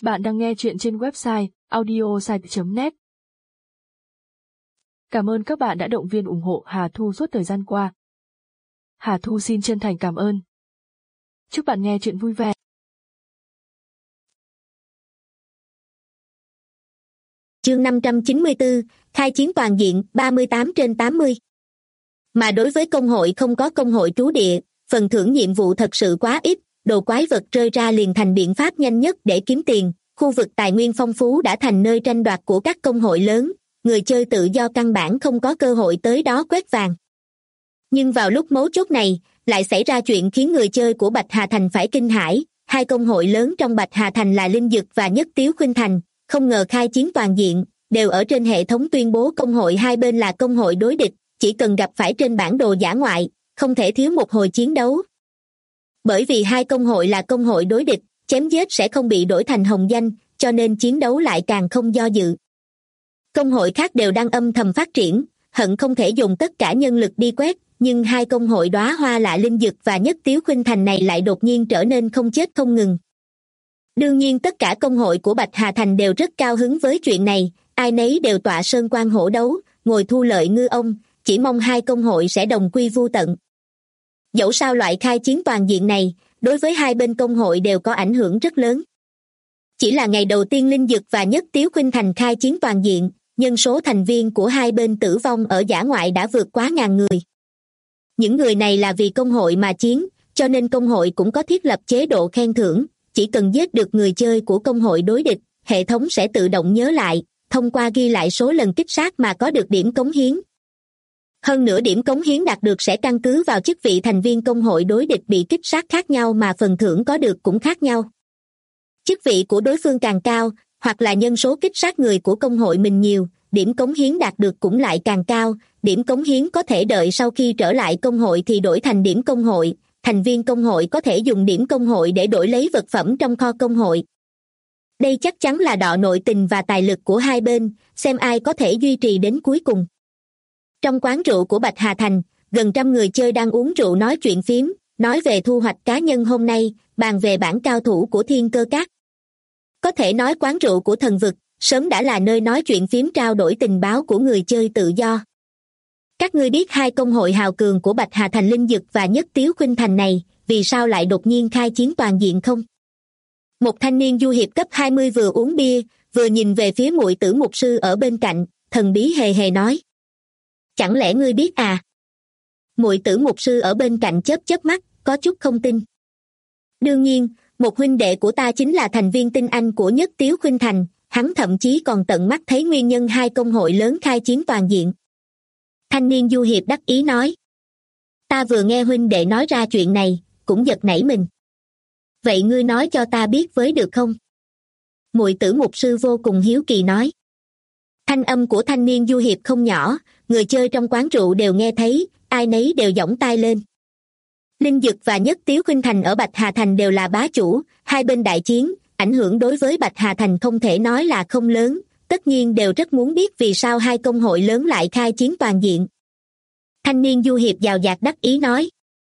Bạn đang nghe chuyện trên website audiosite.net. Cảm ơn các bạn đã động viên ủng hộ Hà Thu suốt thời gian qua. Hà Thu xin chân thành cảm ơn. Chúc bạn nghe chuyện vui vẻ. Chương 594, khai chiến toàn diện 38/80. Mà đối với công hội không có công hội trú địa, phần thưởng nhiệm vụ thật sự quá ít, đồ quái vật rơi ra liền thành biện pháp nhanh nhất để kiếm tiền, khu vực tài nguyên phong phú đã thành nơi tranh đoạt của các công hội lớn, người chơi tự do căn bản không có cơ hội tới đó quét vàng. Nhưng vào lúc mấu chốt này, lại xảy ra chuyện khiến người chơi của Bạch Hà Thành phải kinh hãi, hai công hội lớn trong Bạch Hà Thành là Linh Dực và Nhất Tiếu Khuynh Thành, không ngờ khai chiến toàn diện, đều ở trên hệ thống tuyên bố công hội hai bên là công hội đối địch, chỉ cần gặp phải trên bản đồ dã ngoại, không thể thiếu một hồi chiến đấu. Bởi vì hai công hội là công hội đối địch, chém giết sẽ không bị đổi thành hồng danh, cho nên chiến đấu lại càng không do dự. Công hội khác đều đang âm thầm phát triển, hận không thể dùng tất cả nhân lực đi quét, nhưng hai công hội đóa hoa lạ Linh Dực và Nhất Tiếu Khuynh Thành này lại đột nhiên trở nên không chết không ngừng. Đương nhiên tất cả công hội của Bạch Hà Thành đều rất cao hứng với chuyện này, ai nấy đều tọa sơn quan hổ đấu, ngồi thu lợi ngư ông, chỉ mong hai công hội sẽ đồng quy vu tận. Dẫu sao loại khai chiến toàn diện này, đối với hai bên công hội đều có ảnh hưởng rất lớn. Chỉ là ngày đầu tiên Linh Dực và Nhất Tiếu Khuynh Thành khai chiến toàn diện, nhân số thành viên của hai bên tử vong ở dã ngoại đã vượt quá 1000 người. Những người này là vì công hội mà chiến, cho nên công hội cũng có thiết lập chế độ khen thưởng, chỉ cần giết được người chơi của công hội đối địch, hệ thống sẽ tự động nhớ lại, thông qua ghi lại số lần kích sát mà có được điểm cống hiến. Hơn nữa điểm cống hiến đạt được sẽ căn cứ vào chức vị thành viên công hội đối địch bị kích sát khác nhau mà phần thưởng có được cũng khác nhau. Chức vị của đối phương càng cao, hoặc là nhân số kích sát người của công hội mình nhiều, điểm cống hiến đạt được cũng lại càng cao, điểm cống hiến có thể đợi sau khi trở lại công hội thì đổi thành điểm công hội, thành viên công hội có thể dùng điểm công hội để đổi lấy vật phẩm trong kho công hội. Đây chắc chắn là đọ nội tình và tài lực của hai bên, xem ai có thể duy trì đến cuối cùng. Trong quán rượu của Bạch Hà Thành, gần 100 người chơi đang uống rượu nói chuyện phiếm, nói về thu hoạch cá nhân hôm nay, bàn về bản cao thủ của Thiên Cơ Các. Có thể nói quán rượu của Thần Vực, sớm đã là nơi nói chuyện phiếm trao đổi tình báo của người chơi tự do. Các ngươi biết hai công hội hào cường của Bạch Hà Thành Linh Dực và Nhất Tiếu Khuynh Thành này, vì sao lại đột nhiên khai chiến toàn diện không? Một thanh niên du hiệp cấp 20 vừa uống bia, vừa nhìn về phía muội tử mục sư ở bên cạnh, thần bí hề hề nói. Chẳng lẽ ngươi biết à? Muội tử mục sư ở bên cạnh chớp chớp mắt, có chút không tin. Đương nhiên, một huynh đệ của ta chính là thành viên tinh anh của Nhất Tiếu Khuynh Thành, hắn thậm chí còn tận mắt thấy nguyên nhân hai công hội lớn khai chiến toàn diện. Thanh niên du hiệp đắc ý nói. Ta vừa nghe huynh đệ nói ra chuyện này, cũng giật nảy mình. Vậy ngươi nói cho ta biết với được không? Muội tử mục sư vô cùng hiếu kỳ nói. Thanh âm của thanh niên du hiệp không nhỏ, người chơi trong quán rượu đều nghe thấy, ai nấy đều giỏng tai lên. Linh Dực và Nhất Tiếu Khuynh Thành ở Bạch Hà Thành đều là bá chủ, hai bên đại chiến, ảnh hưởng đối với Bạch Hà Thành không thể nói là không lớn, tất nhiên đều rất muốn biết vì sao hai công hội lớn lại khai chiến toàn diện. Thanh niên du hiệp dào dạt đắc ý nói.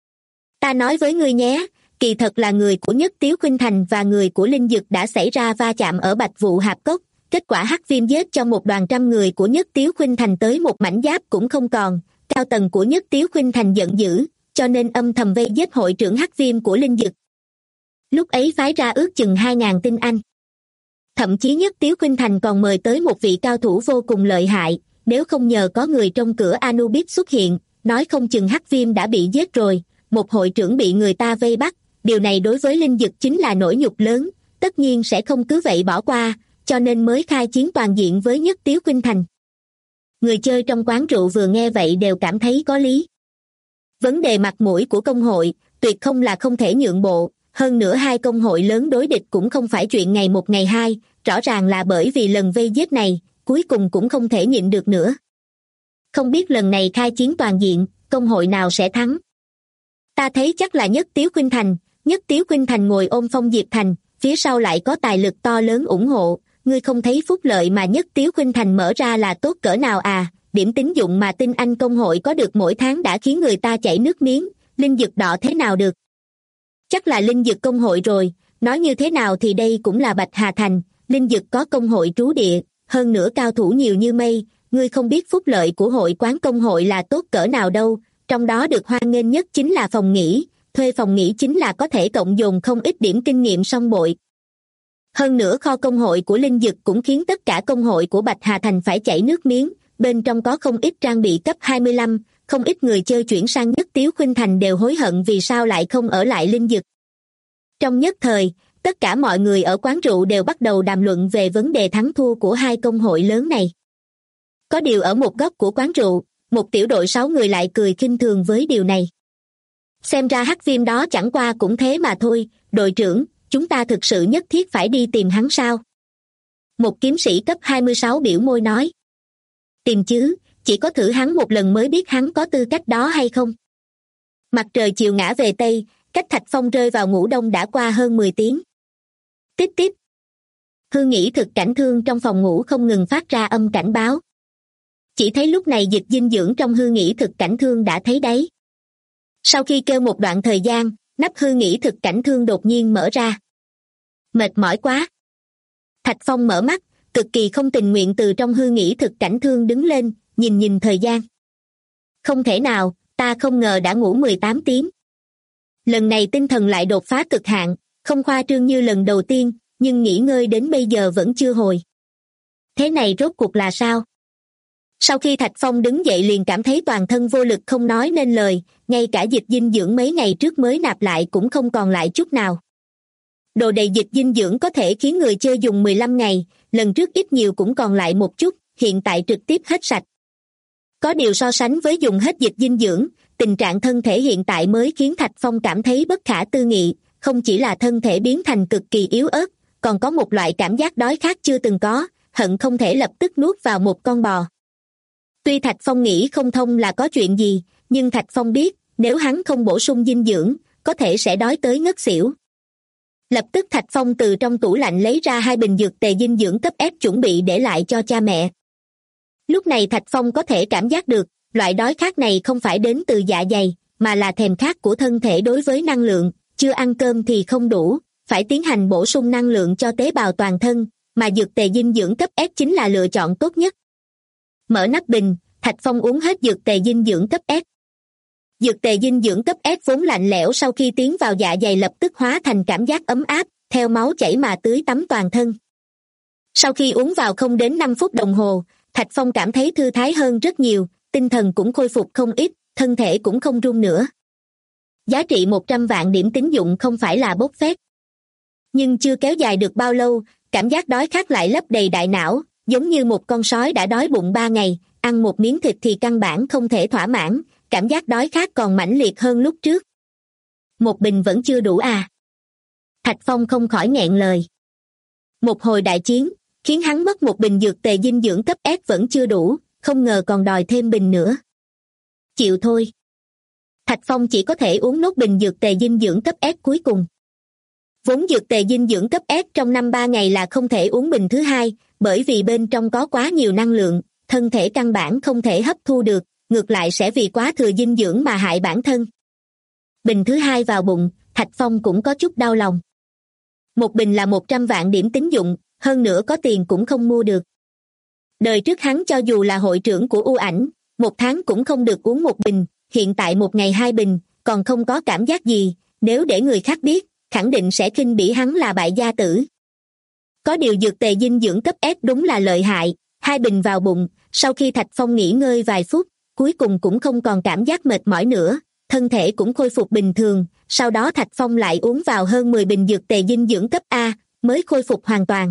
Ta nói với ngươi nhé, kỳ thật là người của Nhất Tiếu Khuynh Thành và người của Linh Dực đã xảy ra va chạm ở Bạch Vụ Hạp Cốc, kết quả hắc viêm giết cho một đoàn trăm người của Nhất Tiếu Khuynh Thành tới một mảnh giáp cũng không còn, cao tầng của Nhất Tiếu Khuynh Thành giận dữ, cho nên âm thầm vây giết hội trưởng hắc viêm của Linh Dực. Lúc ấy phái ra ước chừng 2000 tinh anh. Thậm chí Nhất Tiếu Khuynh Thành còn mời tới một vị cao thủ vô cùng lợi hại, nếu không nhờ có người trong cửa Anubis xuất hiện, nói không chừng hắc viêm đã bị giết rồi, một hội trưởng bị người ta vây bắt, điều này đối với Linh Dực chính là nỗi nhục lớn, tất nhiên sẽ không cứ vậy bỏ qua, cho nên mới khai chiến toàn diện với Nhất Tiếu Khuynh Thành. Người chơi trong quán rượu vừa nghe vậy đều cảm thấy có lý. Vấn đề mặt mũi của công hội, tuyệt không là không thể nhượng bộ, hơn nữa hai công hội lớn đối địch cũng không phải chuyện ngày một ngày hai, rõ ràng là bởi vì lần vây giết này, cuối cùng cũng không thể nhịn được nữa. Không biết lần này khai chiến toàn diện, công hội nào sẽ thắng? Ta thấy chắc là Nhất Tiếu Khuynh Thành, Nhất Tiếu Khuynh Thành ngồi ôm Phong Diệp Thành, phía sau lại có tài lực to lớn ủng hộ, ngươi không thấy phúc lợi mà Nhất Tiếu Khuynh Thành mở ra là tốt cỡ nào à, điểm tín dụng mà tinh anh công hội có được mỗi tháng đã khiến người ta chảy nước miếng, Linh Dực đọ thế nào được? Chắc là Linh Dực công hội rồi, nói như thế nào thì đây cũng là Bạch Hà Thành, linh dực có công hội trú địa, hơn nữa cao thủ nhiều như mây, ngươi không biết phúc lợi của hội quán công hội là tốt cỡ nào đâu, trong đó được hoan nghênh nhất chính là phòng nghỉ, thuê phòng nghỉ chính là có thể cộng dồn không ít điểm kinh nghiệm song bội. Hơn nữa kho công hội của linh dực cũng khiến tất cả công hội của Bạch Hà Thành phải chảy nước miếng, bên trong có không ít trang bị cấp 25, không ít người chơi chuyển sang Nhất Tiếu Khuynh Thành đều hối hận vì sao lại không ở lại linh dực. Trong nhất thời, tất cả mọi người ở quán rượu đều bắt đầu đàm luận về vấn đề thắng thua của hai công hội lớn này. Có điều ở một góc của quán rượu, một tiểu đội 6 người lại cười khinh thường với điều này. Xem ra Hắc Viêm đó chẳng qua cũng thế mà thôi, đội trưởng, chúng ta thực sự nhất thiết phải đi tìm hắn sao? Một kiếm sĩ cấp 26 biểu môi nói. Tìm chứ, chỉ có thử hắn một lần mới biết hắn có tư cách đó hay không. Mặt trời chiều ngã về Tây, cách Thạch Phong rơi vào ngủ đông đã qua hơn 10 tiếng. Tít tít. Hư nghĩ thực cảnh thương trong phòng ngủ không ngừng phát ra âm cảnh báo. Chỉ thấy lúc này dịch dinh dưỡng trong hư nghĩ thực cảnh thương đã thấy đáy. Sau khi kêu một đoạn thời gian, nắp hư nghĩ thực cảnh thương đột nhiên mở ra. Mệt mỏi quá. Thạch Phong mở mắt, cực kỳ không tình nguyện từ trong hư nghĩ thực cảnh thương đứng lên, nhìn thời gian. Không thể nào, ta không ngờ đã ngủ 18 tiếng. Lần này tinh thần lại đột phá cực hạn, không khoa trương như lần đầu tiên, nhưng nghỉ ngơi đến bây giờ vẫn chưa hồi. Thế này rốt cuộc là sao? Sau khi Thạch Phong đứng dậy liền cảm thấy toàn thân vô lực không nói nên lời, ngay cả dịch dinh dưỡng mấy ngày trước mới nạp lại cũng không còn lại chút nào. Đồ đầy dịch dinh dưỡng có thể khiến người chơi dùng 15 ngày, lần trước ít nhiều cũng còn lại một chút, hiện tại trực tiếp hết sạch. Có điều so sánh với dùng hết dịch dinh dưỡng, tình trạng thân thể hiện tại mới khiến Thạch Phong cảm thấy bất khả tư nghị, không chỉ là thân thể biến thành cực kỳ yếu ớt, còn có một loại cảm giác đói khát chưa từng có, hận không thể lập tức nuốt vào một con bò. Tuy Thạch Phong nghĩ không thông là có chuyện gì, nhưng Thạch Phong biết, nếu hắn không bổ sung dinh dưỡng, có thể sẽ đói tới ngất xỉu. Lập tức Thạch Phong từ trong tủ lạnh lấy ra 2 bình dược tề dinh dưỡng cấp S chuẩn bị để lại cho cha mẹ. Lúc này Thạch Phong có thể cảm giác được, loại đói khát này không phải đến từ dạ dày, mà là thèm khát của thân thể đối với năng lượng, chưa ăn cơm thì không đủ, phải tiến hành bổ sung năng lượng cho tế bào toàn thân, mà dược tề dinh dưỡng cấp S chính là lựa chọn tốt nhất. Mở nắp bình, Thạch Phong uống hết dược tề dinh dưỡng cấp S. Dược tề dinh dưỡng cấp S vốn lạnh lẽo sau khi tiến vào dạ dày lập tức hóa thành cảm giác ấm áp, theo máu chảy mà tưới tắm toàn thân. Sau khi uống vào không đến 5 phút đồng hồ, Thạch Phong cảm thấy thư thái hơn rất nhiều, tinh thần cũng khôi phục không ít, thân thể cũng không run nữa. Giá trị 100 vạn điểm tín dụng không phải là bốc phét. Nhưng chưa kéo dài được bao lâu, cảm giác đói khát lại lấp đầy đại não, giống như một con sói đã đói bụng 3 ngày, ăn một miếng thịt thì căn bản không thể thỏa mãn, cảm giác đói khát còn mãnh liệt hơn lúc trước. Một bình vẫn chưa đủ à? Thạch Phong không khỏi nghẹn lời. Một hồi đại chiến, khiến hắn mất một bình dược tề dinh dưỡng cấp S vẫn chưa đủ, không ngờ còn đòi thêm bình nữa. Chịu thôi. Thạch Phong chỉ có thể uống nốt bình dược tề dinh dưỡng cấp S cuối cùng. Vốn dược tề dinh dưỡng cấp S trong 5-3 ngày là không thể uống bình thứ hai, bởi vì bên trong có quá nhiều năng lượng, thân thể căn bản không thể hấp thu được, ngược lại sẽ vì quá thừa dinh dưỡng mà hại bản thân. Bình thứ hai vào bụng, Thạch Phong cũng có chút đau lòng. Một bình là 100 vạn điểm tín dụng, hơn nữa có tiền cũng không mua được. Đời trước hắn cho dù là hội trưởng của U Ảnh, một tháng cũng không được uống một bình, hiện tại một ngày 2 bình, còn không có cảm giác gì, nếu để người khác biết, khẳng định sẽ khinh bỉ hắn là bại gia tử. Có điều dược tề dinh dưỡng cấp S đúng là lợi hại, 2 bình vào bụng, sau khi Thạch Phong nghỉ ngơi vài phút, cuối cùng cũng không còn cảm giác mệt mỏi nữa, thân thể cũng khôi phục bình thường, sau đó Thạch Phong lại uống vào hơn 10 bình dược tề dinh dưỡng cấp A, mới khôi phục hoàn toàn.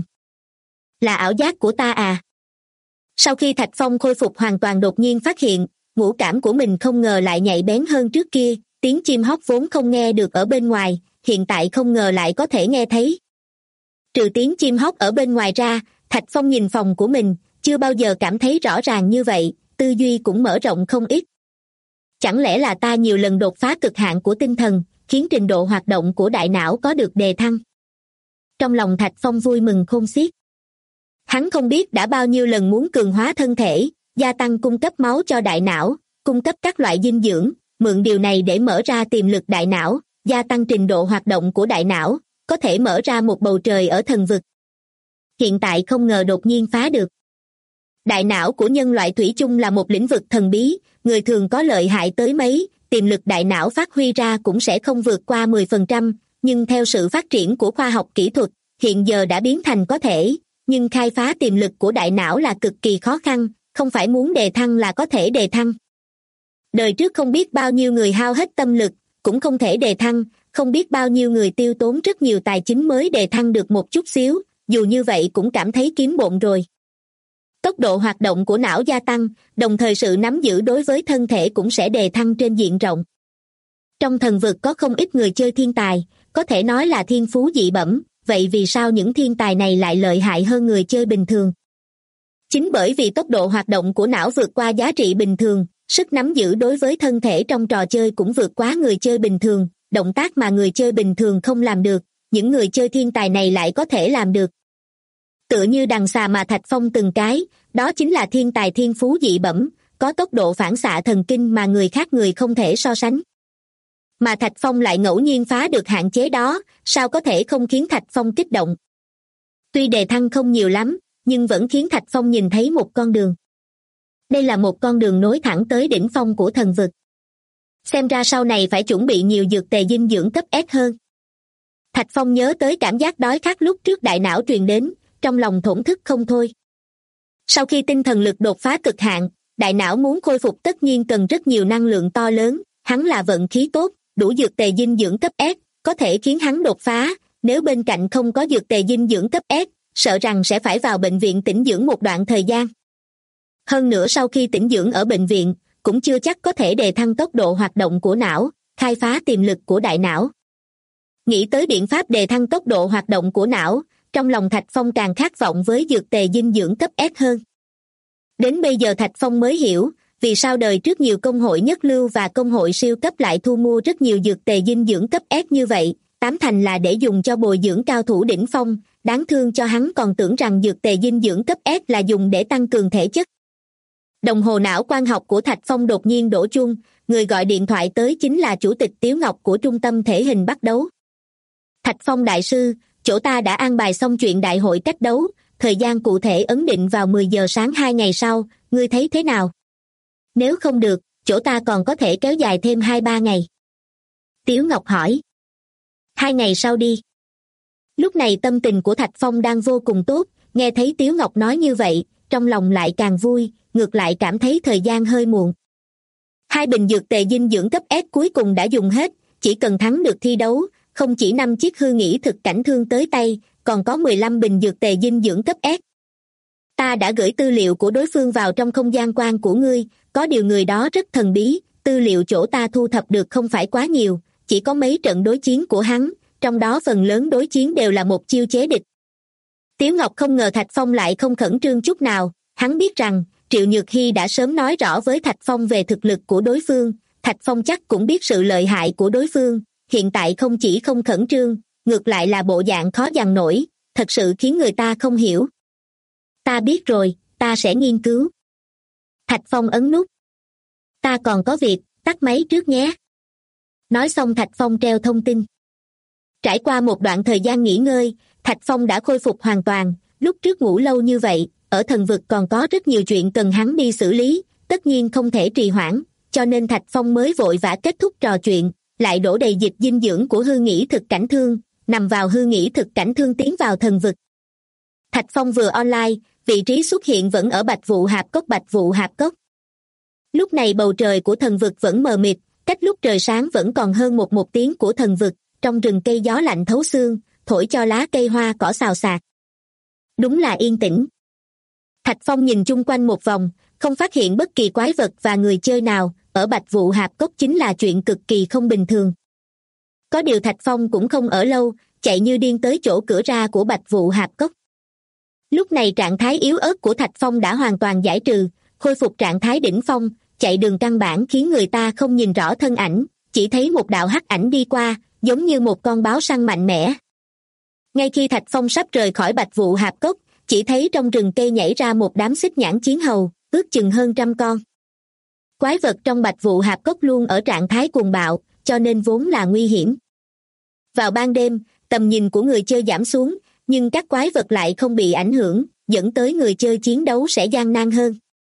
Là ảo giác của ta à? Sau khi Thạch Phong khôi phục hoàn toàn đột nhiên phát hiện, ngũ cảm của mình không ngờ lại nhạy bén hơn trước kia, tiếng chim hót vốn không nghe được ở bên ngoài, hiện tại không ngờ lại có thể nghe thấy. Trừ tiếng chim hót ở bên ngoài ra, Thạch Phong nhìn phòng của mình, chưa bao giờ cảm thấy rõ ràng như vậy, tư duy cũng mở rộng không ít. Chẳng lẽ là ta nhiều lần đột phá cực hạn của tinh thần, khiến trình độ hoạt động của đại não có được đề thăng? Trong lòng Thạch Phong vui mừng khôn xiết. Hắn không biết đã bao nhiêu lần muốn cường hóa thân thể, gia tăng cung cấp máu cho đại não, cung cấp các loại dinh dưỡng, mượn điều này để mở ra tiềm lực đại não, gia tăng trình độ hoạt động của đại não, có thể mở ra một bầu trời ở thần vực. Hiện tại không ngờ đột nhiên phá được. Đại não của nhân loại thủy chung là một lĩnh vực thần bí, người thường có lợi hại tới mấy, tiềm lực đại não phát huy ra cũng sẽ không vượt qua 10%, nhưng theo sự phát triển của khoa học kỹ thuật, hiện giờ đã biến thành có thể, nhưng khai phá tiềm lực của đại não là cực kỳ khó khăn, không phải muốn đề thăng là có thể đề thăng. Đời trước không biết bao nhiêu người hao hết tâm lực, cũng không thể đề thăng, không biết bao nhiêu người tiêu tốn rất nhiều tài chính mới đề thăng được một chút xíu, dù như vậy cũng cảm thấy kiếm bộn rồi. Tốc độ hoạt động của não gia tăng, đồng thời sự nắm giữ đối với thân thể cũng sẽ đề thăng trên diện rộng. Trong thần vực có không ít người chơi thiên tài, có thể nói là thiên phú dị bẩm, vậy vì sao những thiên tài này lại lợi hại hơn người chơi bình thường? Chính bởi vì tốc độ hoạt động của não vượt qua giá trị bình thường, sức nắm giữ đối với thân thể trong trò chơi cũng vượt quá người chơi bình thường, động tác mà người chơi bình thường không làm được, những người chơi thiên tài này lại có thể làm được. Tựa như đằng xà mà Thạch Phong từng cái, đó chính là thiên tài thiên phú dị bẩm, có tốc độ phản xạ thần kinh mà người khác người không thể so sánh. Mà Thạch Phong lại ngẫu nhiên phá được hạn chế đó, sao có thể không khiến Thạch Phong kích động? Tuy đề thăng không nhiều lắm, nhưng vẫn khiến Thạch Phong nhìn thấy một con đường. Đây là một con đường nối thẳng tới đỉnh phong của thần vực. Xem ra sau này phải chuẩn bị nhiều dược tề dinh dưỡng cấp S hơn. Thạch Phong nhớ tới cảm giác đói khát lúc trước đại não truyền đến, trong lòng thổn thức không thôi. Sau khi tinh thần lực đột phá cực hạn, đại não muốn khôi phục tất nhiên cần rất nhiều năng lượng to lớn, hắn là vận khí tốt, đủ dược tề dinh dưỡng cấp S, có thể khiến hắn đột phá, nếu bên cạnh không có dược tề dinh dưỡng cấp S, sợ rằng sẽ phải vào bệnh viện tĩnh dưỡng một đoạn thời gian. Hơn nữa sau khi tĩnh dưỡng ở bệnh viện, cũng chưa chắc có thể đề thăng tốc độ hoạt động của não, khai phá tiềm lực của đại não. Nghĩ tới biện pháp đề thăng tốc độ hoạt động của não, trong lòng Thạch Phong càng khát vọng với dược tề dinh dưỡng cấp S hơn. Đến bây giờ Thạch Phong mới hiểu, vì sao đời trước nhiều công hội nhất lưu và công hội siêu cấp lại thu mua rất nhiều dược tề dinh dưỡng cấp S như vậy, tám thành là để dùng cho bồi dưỡng cao thủ đỉnh phong, đáng thương cho hắn còn tưởng rằng dược tề dinh dưỡng cấp S là dùng để tăng cường thể chất. Đồng hồ não quang học của Thạch Phong đột nhiên đổ chuông, người gọi điện thoại tới chính là chủ tịch Tiếu Ngọc của trung tâm thể hình bắt đấu. Thạch Phong đại sư, chỗ ta đã an bài xong chuyện đại hội cách đấu, thời gian cụ thể ấn định vào 10 giờ sáng 2 ngày sau, ngươi thấy thế nào? Nếu không được, chỗ ta còn có thể kéo dài thêm 2-3 ngày. Tiếu Ngọc hỏi. 2 ngày sau đi. Lúc này tâm tình của Thạch Phong đang vô cùng tốt, nghe thấy Tiếu Ngọc nói như vậy, trong lòng lại càng vui, ngược lại cảm thấy thời gian hơi muộn. 2 bình dược tề dinh dưỡng cấp S cuối cùng đã dùng hết, chỉ cần thắng được thi đấu, không chỉ 5 chiếc hư nghĩ thực cảnh thương tới tay, còn có 15 bình dược tề dinh dưỡng cấp S. Ta đã gửi tư liệu của đối phương vào trong không gian quan của ngươi, có điều người đó rất thần bí, tư liệu chỗ ta thu thập được không phải quá nhiều, chỉ có mấy trận đối chiến của hắn, trong đó phần lớn đối chiến đều là một chiêu chế địch. Tiếu Ngọc không ngờ Thạch Phong lại không khẩn trương chút nào, hắn biết rằng Triệu Nhược Hy đã sớm nói rõ với Thạch Phong về thực lực của đối phương, Thạch Phong chắc cũng biết sự lợi hại của đối phương, hiện tại không chỉ không khẩn trương, ngược lại là bộ dạng khó dằn nổi, thật sự khiến người ta không hiểu. Ta biết rồi, ta sẽ nghiên cứu. Thạch Phong ấn nút. Ta còn có việc, tắt máy trước nhé. Nói xong Thạch Phong treo thông tin. Trải qua một đoạn thời gian nghỉ ngơi, Thạch Phong đã khôi phục hoàn toàn, lúc trước ngủ lâu như vậy, ở thần vực còn có rất nhiều chuyện cần hắn đi xử lý, tất nhiên không thể trì hoãn, cho nên Thạch Phong mới vội vã kết thúc trò chuyện, lại đổ đầy dịch dinh dưỡng của hư nghĩ thực cảnh thương, nằm vào hư nghĩ thực cảnh thương tiến vào thần vực. Thạch Phong vừa online, vị trí xuất hiện vẫn ở Bạch Vụ Hạp Cốc. Bạch Vụ Hạp Cốc. Lúc này bầu trời của thần vực vẫn mờ mịt, cách lúc trời sáng vẫn còn hơn một tiếng của thần vực, trong rừng cây gió lạnh thấu xương, thổi cho lá cây hoa cỏ xào xạc. Đúng là yên tĩnh. Thạch Phong nhìn chung quanh một vòng, không phát hiện bất kỳ quái vật và người chơi nào, ở Bạch Vụ Hạp Cốc chính là chuyện cực kỳ không bình thường. Có điều Thạch Phong cũng không ở lâu, chạy như điên tới chỗ cửa ra của Bạch Vụ Hạp Cốc. Lúc này trạng thái yếu ớt của Thạch Phong đã hoàn toàn giải trừ, khôi phục trạng thái đỉnh phong, chạy đường căn bản khiến người ta không nhìn rõ thân ảnh, chỉ thấy một đạo hắc ảnh đi qua, giống như một con báo săn mạnh mẽ. Ngay khi Thạch Phong sắp rời khỏi Bạch Vụ Hạp Cốc, chỉ thấy trong rừng cây nhảy ra một đám xích nhãn chiến hầu, ước chừng hơn 100 con. Quái vật trong Bạch Vụ Hạp Cốc luôn ở trạng thái cuồng bạo, cho nên vốn là nguy hiểm. Vào ban đêm, tầm nhìn của người chơi giảm xuống, nhưng các quái vật lại không bị ảnh hưởng, dẫn tới người chơi chiến đấu sẽ gian nan hơn.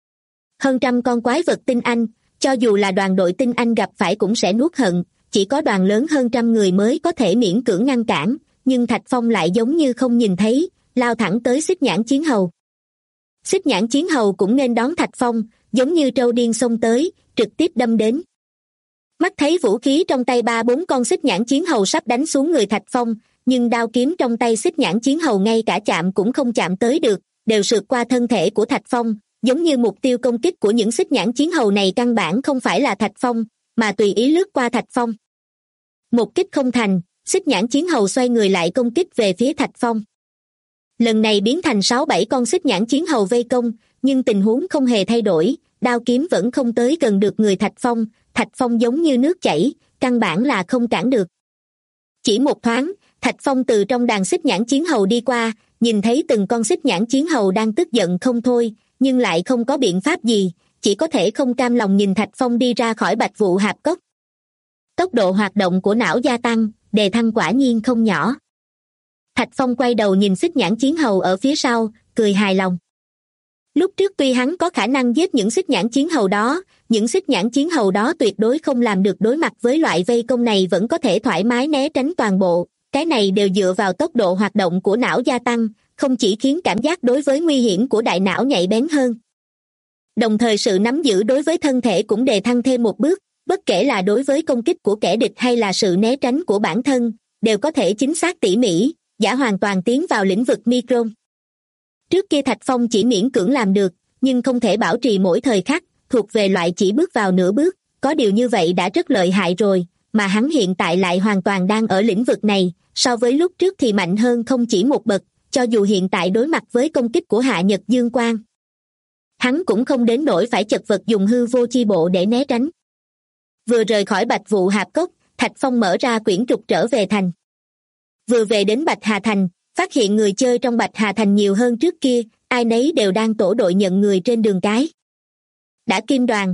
Hơn trăm con quái vật tinh anh, cho dù là đoàn đội tinh anh gặp phải cũng sẽ nuốt hận, chỉ có đoàn lớn hơn trăm người mới có thể miễn cưỡng ngăn cản, nhưng Thạch Phong lại giống như không nhìn thấy, lao thẳng tới xích nhãn chiến hầu. Xích nhãn chiến hầu cũng nên đón Thạch Phong, giống như trâu điên xông tới, trực tiếp đâm đến. Mắt thấy vũ khí trong tay 3-4 con xích nhãn chiến hầu sắp đánh xuống người Thạch Phong, nhưng đao kiếm trong tay xích nhãn chiến hầu ngay cả chạm cũng không chạm tới được, đều sượt qua thân thể của Thạch Phong, giống như mục tiêu công kích của những xích nhãn chiến hầu này căn bản không phải là Thạch Phong, mà tùy ý lướt qua Thạch Phong. Một kích không thành, xích nhãn chiến hầu xoay người lại công kích về phía Thạch Phong. Lần này biến thành 6-7 con xích nhãn chiến hầu vây công, nhưng tình huống không hề thay đổi, đao kiếm vẫn không tới gần được người Thạch Phong giống như nước chảy, căn bản là không cản được. Chỉ một thoáng, Thạch Phong từ trong đàn xích nhãn chiến hầu đi qua, nhìn thấy từng con xích nhãn chiến hầu đang tức giận không thôi, nhưng lại không có biện pháp gì, chỉ có thể không cam lòng nhìn Thạch Phong đi ra khỏi Bạch Vụ Hạp Cốc. Tốc độ hoạt động của não gia tăng, đề thăng quả nhiên không nhỏ. Thạch Phong quay đầu nhìn xích nhãn chiến hầu ở phía sau, cười hài lòng. Lúc trước tuy hắn có khả năng giết những xích nhãn chiến hầu đó, những xích nhãn chiến hầu đó tuyệt đối không làm được đối mặt với loại vây công này vẫn có thể thoải mái né tránh toàn bộ. Cái này đều dựa vào tốc độ hoạt động của não gia tăng, không chỉ khiến cảm giác đối với nguy hiểm của đại não nhạy bén hơn. Đồng thời sự nắm giữ đối với thân thể cũng đề thăng thêm một bước, bất kể là đối với công kích của kẻ địch hay là sự né tránh của bản thân, đều có thể chính xác tỉ mỉ, giả hoàn toàn tiến vào lĩnh vực micron. Trước kia Thạch Phong chỉ miễn cưỡng làm được, nhưng không thể bảo trì mỗi thời khắc, thuộc về loại chỉ bước vào nửa bước, có điều như vậy đã rất lợi hại rồi, mà hắn hiện tại lại hoàn toàn đang ở lĩnh vực này, so với lúc trước thì mạnh hơn không chỉ một bậc, cho dù hiện tại đối mặt với công kích của Hạ Nhật Dương Quang. Hắn cũng không đến nỗi phải chật vật dùng hư vô chi bộ để né tránh. Vừa rời khỏi Bạch Vụ Hạp Cốc, Thạch Phong mở ra quyển trục trở về thành. Vừa về đến Bạch Hà Thành, phát hiện người chơi trong Bạch Hà Thành nhiều hơn trước kia, ai nấy đều đang tổ đội nhận người trên đường cái. Đã kim đoàn,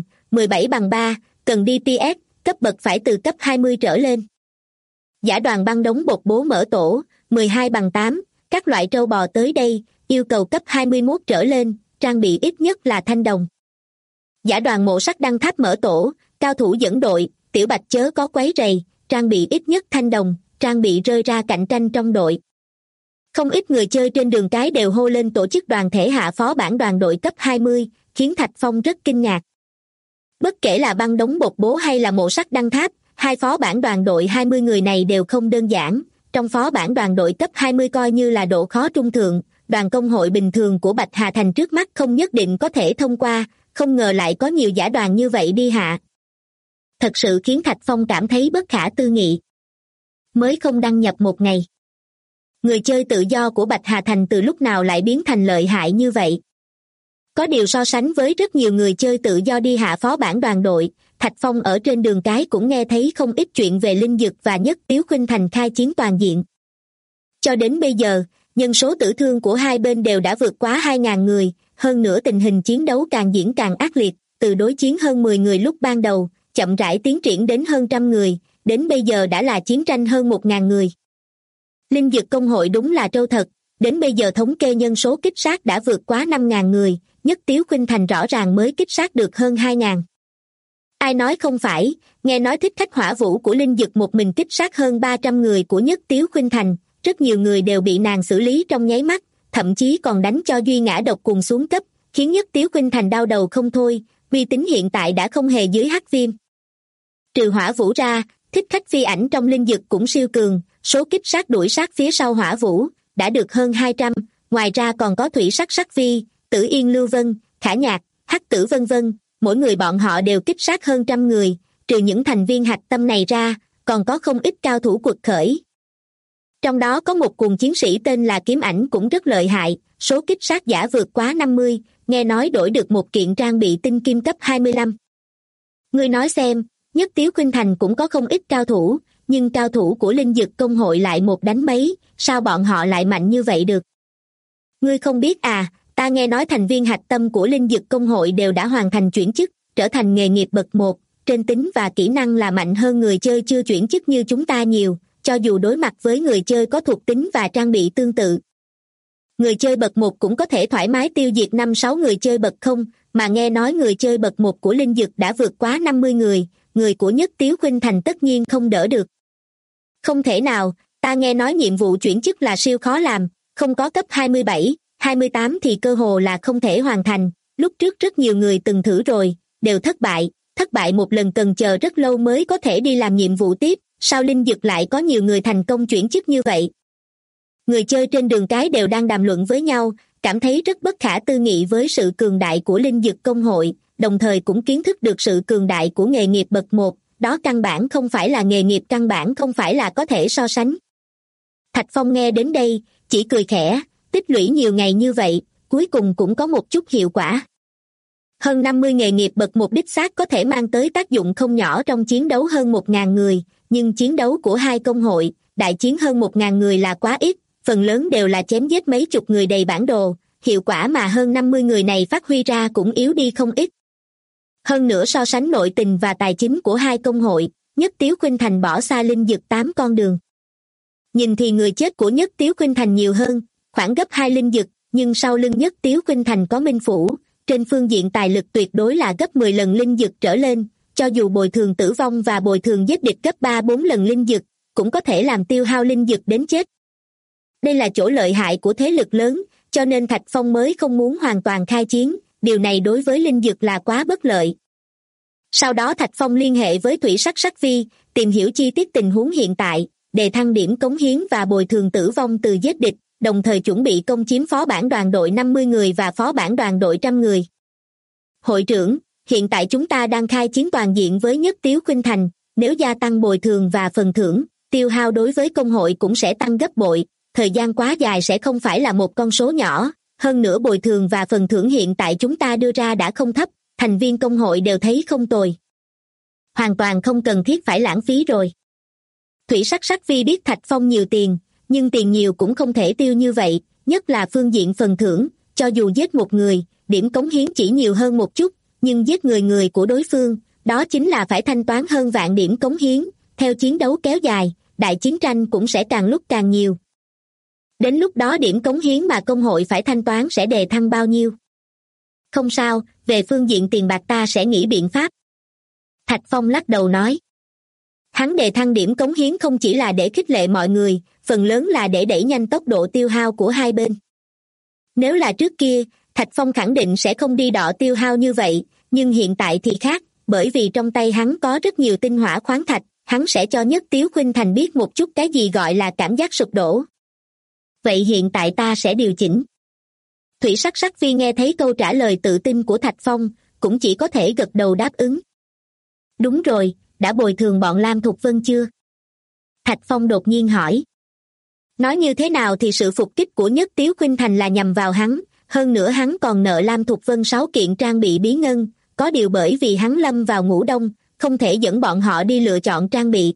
17/3, cần đi TS, cấp bậc phải từ cấp 20 trở lên. Giả đoàn băng đống bột bố mở tổ, 12/8, các loại trâu bò tới đây, yêu cầu cấp 21 trở lên, trang bị ít nhất là thanh đồng. Giả đoàn mộ sắc đăng tháp mở tổ, cao thủ dẫn đội, tiểu bạch chớ có quấy rầy, trang bị ít nhất thanh đồng, trang bị rơi ra cạnh tranh trong đội. Không ít người chơi trên đường cái đều hô lên tổ chức đoàn thể hạ phó bản đoàn đội cấp 20, khiến Thạch Phong rất kinh ngạc. Bất kể là băng đống bột bố hay là mộ sắc đăng tháp, hai phó bản đoàn đội 20 người này đều không đơn giản. Trong phó bản đoàn đội cấp 20 coi như là độ khó trung thượng, đoàn công hội bình thường của Bạch Hà Thành trước mắt không nhất định có thể thông qua, không ngờ lại có nhiều giả đoàn như vậy đi hạ. Thật sự khiến Thạch Phong cảm thấy bất khả tư nghị. Mới không đăng nhập một ngày, người chơi tự do của Bạch Hà Thành từ lúc nào lại biến thành lợi hại như vậy? Có điều so sánh với rất nhiều người chơi tự do đi hạ phó bản đoàn đội, Thạch Phong ở trên đường cái cũng nghe thấy không ít chuyện về Linh Dực và Nhất Tiếu Khuynh Thành khai chiến toàn diện. Cho đến bây giờ, nhân số tử thương của hai bên đều đã vượt quá 2.000 người, hơn nữa tình hình chiến đấu càng diễn càng ác liệt, từ đối chiến hơn 10 người lúc ban đầu, chậm rãi tiến triển đến hơn trăm người, đến bây giờ đã là chiến tranh hơn 1.000 người. Linh Dực công hội đúng là trâu thật, đến bây giờ thống kê nhân số kích sát đã vượt quá 5.000 người, Nhất Tiếu Khuynh Thành rõ ràng mới kích sát được hơn 2.000. Ai nói không phải, nghe nói thích khách hỏa vũ của Linh Dực một mình kích sát hơn 300 người của Nhất Tiếu Khuynh Thành, rất nhiều người đều bị nàng xử lý trong nháy mắt, thậm chí còn đánh cho duy ngã độc cùng xuống cấp, khiến Nhất Tiếu Khuynh Thành đau đầu không thôi, uy tín hiện tại đã không hề dưới hắc viêm. Trừ hỏa vũ ra, thích khách phi ảnh trong Linh Dực cũng siêu cường, số kích sát đuổi sát phía sau hỏa vũ đã được hơn 200, ngoài ra còn có thủy sắc sắc vi, Tử Yên Lưu Vân, Khả Nhạc, Hắc Tử vân vân, mỗi người bọn họ đều kích sát hơn trăm người, trừ những thành viên hạch tâm này ra, còn có không ít cao thủ quật khởi. Trong đó có một cuồng chiến sĩ tên là Kiếm Ảnh cũng rất lợi hại, số kích sát giả vượt quá 50, nghe nói đổi được một kiện trang bị tinh kim cấp 25. Ngươi nói xem, Nhất Tiếu Khuynh Thành cũng có không ít cao thủ, nhưng cao thủ của Linh Dực công hội lại một đánh mấy, sao bọn họ lại mạnh như vậy được? Ngươi không biết à, ta nghe nói thành viên hạch tâm của Linh Dực công hội đều đã hoàn thành chuyển chức, trở thành nghề nghiệp bậc 1, trên tính và kỹ năng là mạnh hơn người chơi chưa chuyển chức như chúng ta nhiều, cho dù đối mặt với người chơi có thuộc tính và trang bị tương tự. Người chơi bậc 1 cũng có thể thoải mái tiêu diệt 5-6 người chơi bậc 0, mà nghe nói người chơi bậc 1 của Linh Dực đã vượt quá 50 người, người của Nhất Tiếu Khuynh Thành tất nhiên không đỡ được. Không thể nào, ta nghe nói nhiệm vụ chuyển chức là siêu khó làm, không có cấp 27, 28 thì cơ hồ là không thể hoàn thành, lúc trước rất nhiều người từng thử rồi, đều thất bại một lần cần chờ rất lâu mới có thể đi làm nhiệm vụ tiếp, sao Linh Dực lại có nhiều người thành công chuyển chức như vậy? Người chơi trên đường cái đều đang đàm luận với nhau, cảm thấy rất bất khả tư nghị với sự cường đại của Linh Dực công hội, đồng thời cũng kiến thức được sự cường đại của nghề nghiệp bậc 1, đó căn bản không phải là nghề nghiệp, căn bản không phải là có thể so sánh. Thạch Phong nghe đến đây, chỉ cười khẽ, tích lũy nhiều ngày như vậy, cuối cùng cũng có một chút hiệu quả. Hơn 50 nghề nghiệp bậc 1 đích xác có thể mang tới tác dụng không nhỏ trong chiến đấu hơn 1.000 người, nhưng chiến đấu của hai công hội, đại chiến hơn 1.000 người là quá ít, phần lớn đều là chém giết mấy chục người đầy bản đồ, hiệu quả mà hơn 50 người này phát huy ra cũng yếu đi không ít. Hơn nữa so sánh nội tình và tài chính của hai công hội, Nhất Tiếu Khuynh Thành bỏ xa Linh Dực 8 con đường. Nhìn thì người chết của Nhất Tiếu Khuynh Thành nhiều hơn, khoảng gấp 2 Linh Dực, nhưng sau lưng Nhất Tiếu Khuynh Thành có Minh Phủ, trên phương diện tài lực tuyệt đối là gấp 10 lần Linh Dực trở lên, cho dù bồi thường tử vong và bồi thường giết địch gấp 3-4 lần Linh Dực, cũng có thể làm tiêu hao Linh Dực đến chết. Đây là chỗ lợi hại của thế lực lớn, cho nên Thạch Phong mới không muốn hoàn toàn khai chiến, điều này đối với Linh Dực là quá bất lợi. Sau đó Thạch Phong liên hệ với Thủy Sắc Sắc Vi, tìm hiểu chi tiết tình huống hiện tại, đề thăng điểm cống hiến và bồi thường tử vong từ giết địch, đồng thời chuẩn bị công chiếm phó bản đoàn đội 50 người và phó bản đoàn đội 100 người. Hội trưởng, hiện tại chúng ta đang khai chiến toàn diện với Nhất Tiếu Khuynh Thành, nếu gia tăng bồi thường và phần thưởng, tiêu hao đối với công hội cũng sẽ tăng gấp bội, thời gian quá dài sẽ không phải là một con số nhỏ, hơn nữa bồi thường và phần thưởng hiện tại chúng ta đưa ra đã không thấp, thành viên công hội đều thấy không tồi. Hoàn toàn không cần thiết phải lãng phí rồi. Thủy Sắc Sắc Vi biết Thạch Phong nhiều tiền, nhưng tiền nhiều cũng không thể tiêu như vậy, nhất là phương diện phần thưởng, cho dù giết một người, điểm cống hiến chỉ nhiều hơn một chút, nhưng giết người của đối phương, đó chính là phải thanh toán hơn vạn điểm cống hiến, theo chiến đấu kéo dài, đại chiến tranh cũng sẽ càng lúc càng nhiều. Đến lúc đó điểm cống hiến mà công hội phải thanh toán sẽ đề thăng bao nhiêu? Không sao, về phương diện tiền bạc ta sẽ nghĩ biện pháp. Thạch Phong lắc đầu nói. Hắn đề thăng điểm cống hiến không chỉ là để khích lệ mọi người, phần lớn là để đẩy nhanh tốc độ tiêu hao của hai bên. Nếu là trước kia, Thạch Phong khẳng định sẽ không đi đọ tiêu hao như vậy, nhưng hiện tại thì khác, bởi vì trong tay hắn có rất nhiều tinh hỏa khoáng thạch, hắn sẽ cho Nhất Tiếu Khuynh Thành biết một chút cái gì gọi là cảm giác sụp đổ. Vậy hiện tại ta sẽ điều chỉnh. Thủy Sắc Sắc Vi nghe thấy câu trả lời tự tin của Thạch Phong, cũng chỉ có thể gật đầu đáp ứng. Đúng rồi, đã bồi thường bọn Lam Thục Vân chưa? Thạch Phong đột nhiên hỏi. Nói như thế nào thì sự phục kích của Nhất Tiếu Khuynh Thành là nhằm vào hắn, hơn nữa hắn còn nợ Lam Thục Vân 6 kiện trang bị bí ngân, có điều bởi vì hắn lâm vào ngủ đông, không thể dẫn bọn họ đi lựa chọn trang bị.